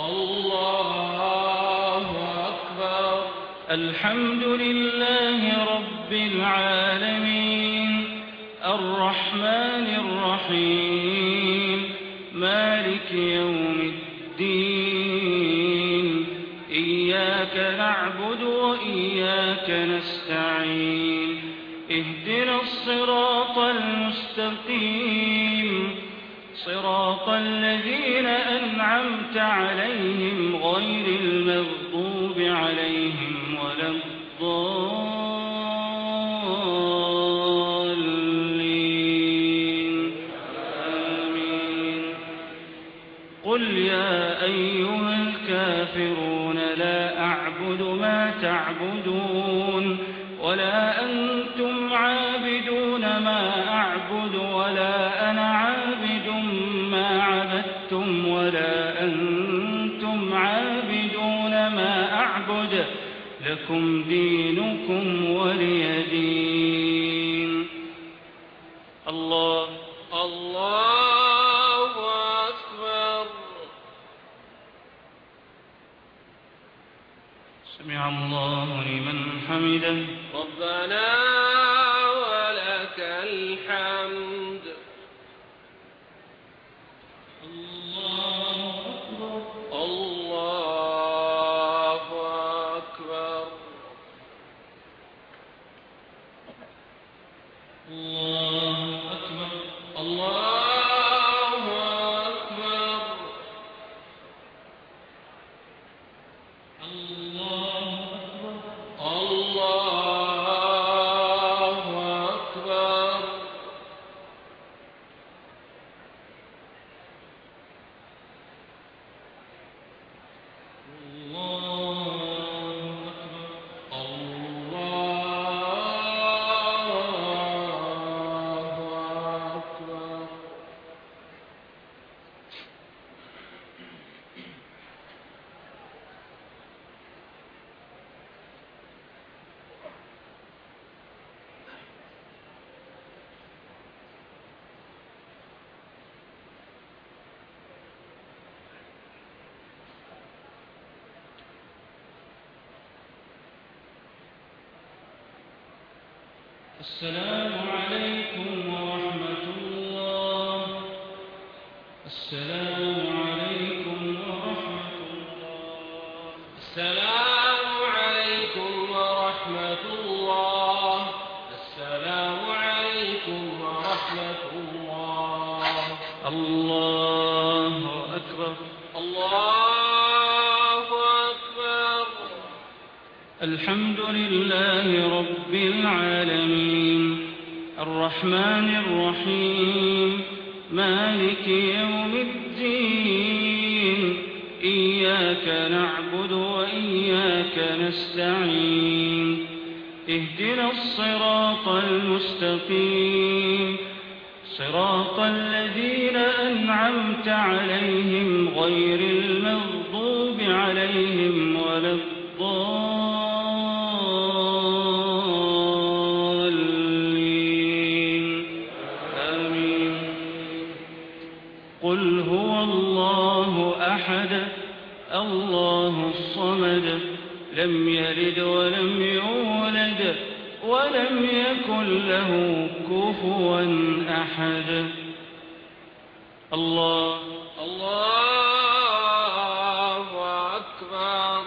الله أكبر. الحمد لله رب العالمين الرحمن الرحيم مالك يوم الدين إياك نعبد وإياك نستعين اهدنا الصراط المستقيم صراط الذين أنعمت عليهم غير المغضوب عليهم ولا الضالين آمين. قل يا أيها الكافرون لا أعبد ما تعبدون ولا أنتم عابدون ما أعبد ولا أنا عابد ما عبدتم ولا أنتم عابدون ما أعبد لكم دينكم ولي دين. الله الله أكبر. سمع الله لمن حمده. ربنا ولك الحمد. الله أكبر. الله أكبر. الله أكبر. الله أكبر. الله أكبر. الله أكبر. السلام عليكم ورحمة الله. السلام عليكم ورحمة الله. السلام عليكم ورحمة الله. السلام عليكم ورحمة الله. الله أكبر. الله أكبر. الحمد لله رب العالمين الرحمن الرحيم مالك يوم الدين إياك نعبد وإياك نستعين اهدنا الصراط المستقيم صراط الذين أنعمت عليهم غير المغضوب عليهم ولا الضالين آمين. قل هو الله أحد الله الصمد لم يلد ولم يولد ولم يكن له كفوا أحد. الله الله أكبر.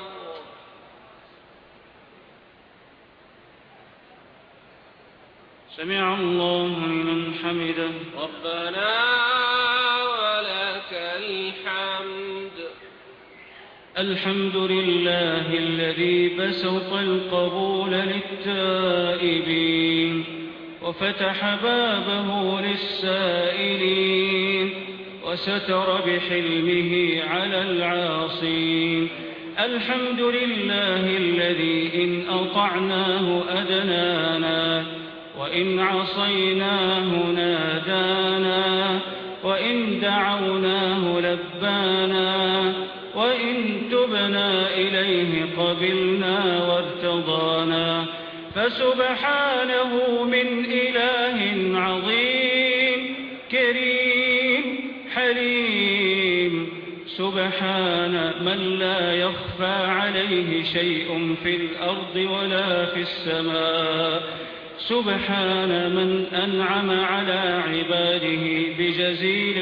سمع الله لمن حمده. ربنا ولك الحمد. الحمد لله الذي بسط القبول للتائبين وفتح بابه للسائلين وستر بحلمه على العاصين. الحمد لله الذي إن أطعناه أدنانا وإن عصيناه نادانا وإن دعوناه لبانا وإن تبنا إليه قبلنا وارتضانا. فسبحانه من إله عظيم كريم حليم، سبحان من لا يخفى عليه شيء في الأرض ولا في السماء، سبحان من أنعم على عباده بجزيل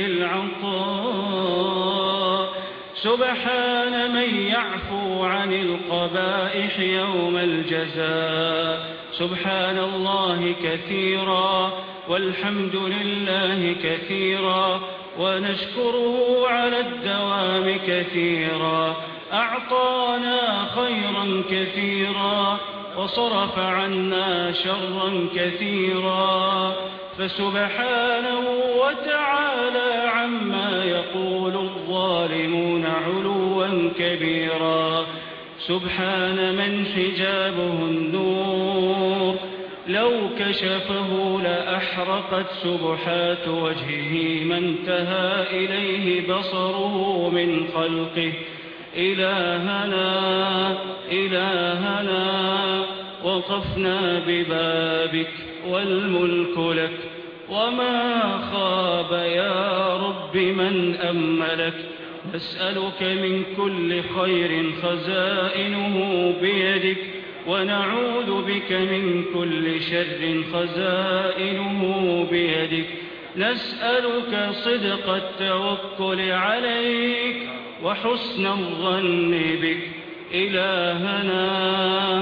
العطاء، سبحان من يعفو عن القبائح يوم الجزاء. سبحان الله كثيرا والحمد لله كثيرا ونشكره على الدوام كثيرا. أعطانا خيرا كثيرا وصرف عنا شرا كثيرا، فسبحانه وتعالى عما يقول الظالمون علوا كبيرا. سبحان من حجابه النور، لو كشفه لأحرقت سبحات وجهه ما انتهى إليه بصره من خلقه. إلهنا إلهنا وقفنا ببابك والملك لك، وما خاب يا رب من أملك. نسألك من كل خير خزائنه بيدك، ونعوذ بك من كل شر خزائنه بيدك. نسألك صدق التوكل عليك وحسن الظن بك. إلهنا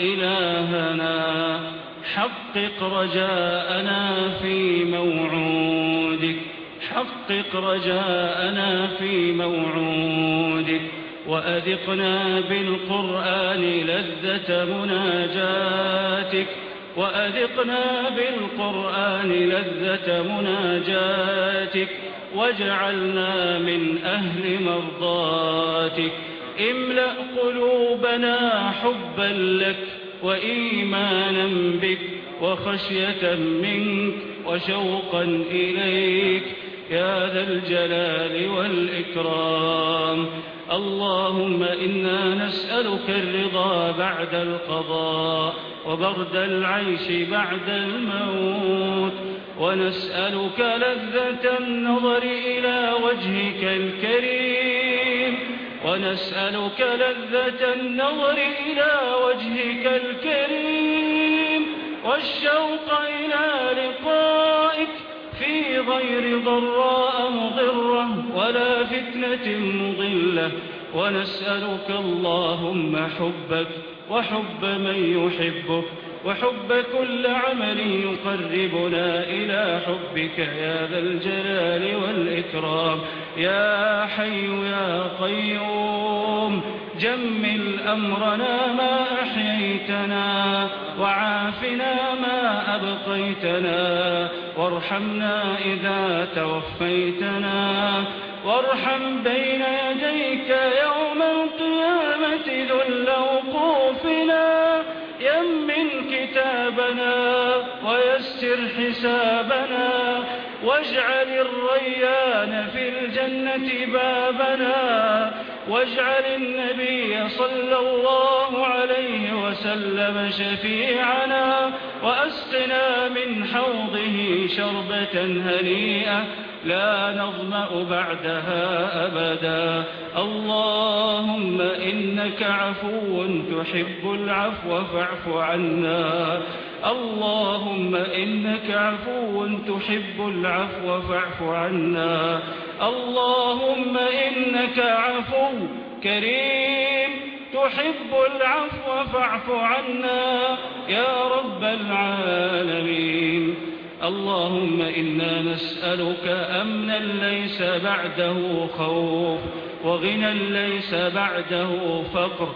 إلهنا حقق رجاءنا في موعودك، حقق رجاءنا في موعودك، وأذقنا بالقرآن لذة مناجاتك، وأذقنا بالقرآن لذة مناجاتك، واجعلنا من أهل مرضاتك. املأ قلوبنا حبا لك وإيمانا بك وخشية منك وشوقا إليك يا ذا الجلال والإكرام. اللهم إنا نسألك الرضا بعد القضاء وبرد العيش بعد الموت، ونسألك لذة النظر إلى وجهك الكريم، ونسألك لذة النظر إلى وجهك الكريم والشوق إلى لقائك في غير ضراء مضرة ولا فتنة مضلة. ونسألك اللهم حبك وحب من يحبك وحب كل عمل يقربنا إلى حبك يا ذا الجلال والإكرام. يا حي يا قيوم جمل أمرنا ما أحييتنا، وعافنا ما أبقيتنا، وارحمنا إذا توفيتنا، وارحم بين يديك يوم القيامة ذل وقوفنا. يمن كتابنا ويسر حسابنا، واجعل الريان في الجنة بابنا، واجعل النبي صلى الله عليه وسلم شفيعنا، وأسقنا من حوضه شربة هنيئة لا نظمأ بعدها أبدا. اللهم إنك عفو تحب العفو فاعف عنا. اللهم إنك عفو تحب العفو فاعف عنا. اللهم إنك عفو كريم تحب العفو فاعف عنا يا رب العالمين. اللهم إنا نسألك أمنا ليس بعده خوف، وغنى ليس بعده فقر،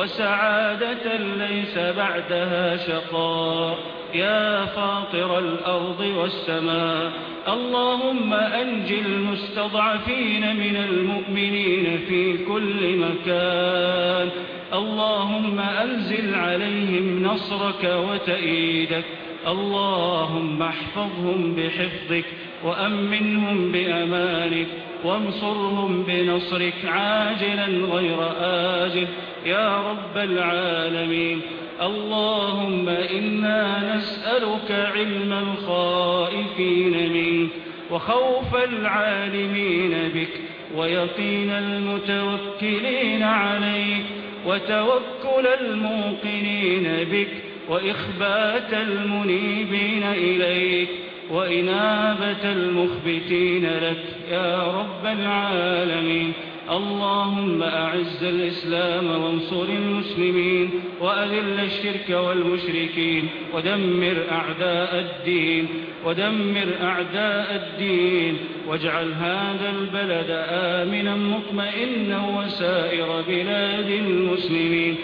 وسعادة ليس بعدها شقاء. يا فاطر الأرض والسماء، اللهم أنج المستضعفين من المؤمنين في كل مكان. اللهم أنزل عليهم نصرك وتأييدك. اللهم احفظهم بحفظك وأمنهم بأمانك، وانصرهم بنصرك عاجلا غير آجل يا رب العالمين. اللهم إنا نسألك علم الخائفين منك، وخوف العالمين بك، ويقين المتوكلين عليك، وتوكل الموقنين بك، وإخبات المنيبين إليك، وإنابة المخبتين لك يا رب العالمين. اللهم أعز الإسلام وانصر المسلمين، وأذل الشرك والمشركين، ودمر أعداء الدين ودمر أعداء الدين واجعل هذا البلد آمنا مطمئنا وسائر بلاد المسلمين.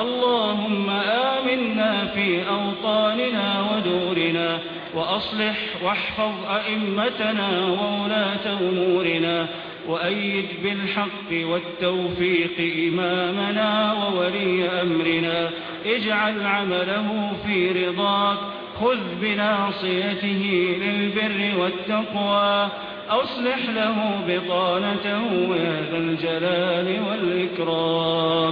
اللهم آمنا في أوطاننا ودورنا، وأصلح واحفظ أئمتنا وولاة أمورنا، وأيد بالحق والتوفيق إمامنا وولي أمرنا. اجعل عمله في رضاك، خذ بناصيته للبر والتقوى، أصلح له بطانته يا ذا الجلال والإكرام.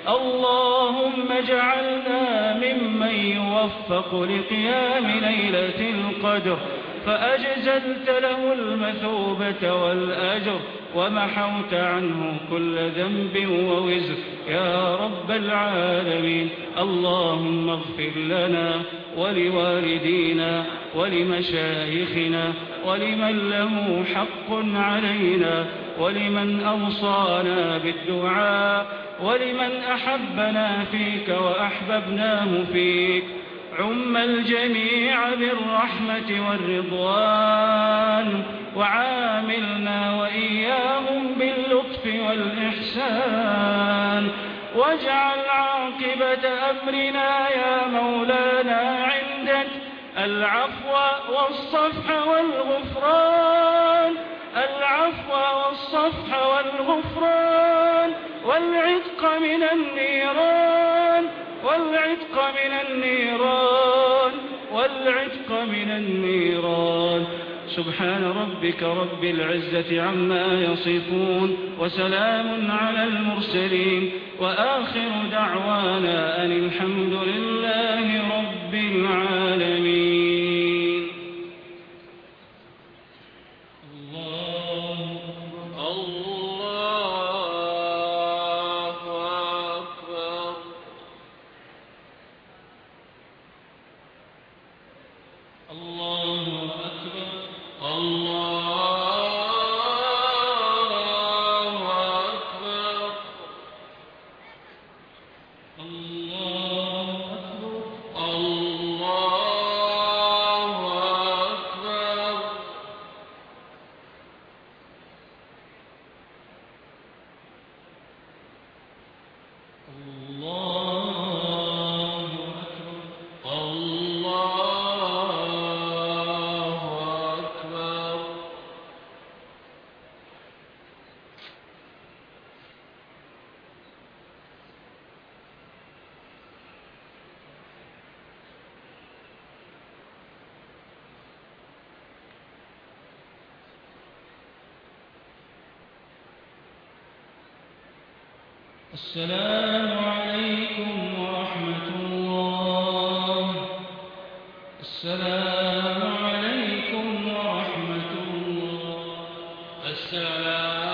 اللهم اجعلنا ممن يوفق لقيام ليلة القدر، فأجزلت له المثوبة والأجر، ومحوت عنه كل ذنب ووزر يا رب العالمين. اللهم اغفر لنا ولوالدينا ولمشايخنا ولمن له حق علينا، ولمن أوصانا بالدعاء، ولمن أحبنا فيك وأحببناه فيك. عم الجميع بالرحمة والرضوان، وعاملنا وإياهم باللطف والإحسان، واجعل عاقبة أمرنا يا مولانا عندك العفو والصفح والغفران، العفو والصفح والغفران، والعتق من النيران، والعتق من النيران، والعتق من النيران. سبحان ربك رب العزة عما يصفون، وسلام على المرسلين، وآخر دعوانا أن الحمد لله رب العالمين. الله الله أكبر. الله أكبر. الله أكبر. الله أكبر. الله أكبر. الله أكبر. الله أكبر. السلام عليكم ورحمة الله. السلام عليكم ورحمة الله. السلام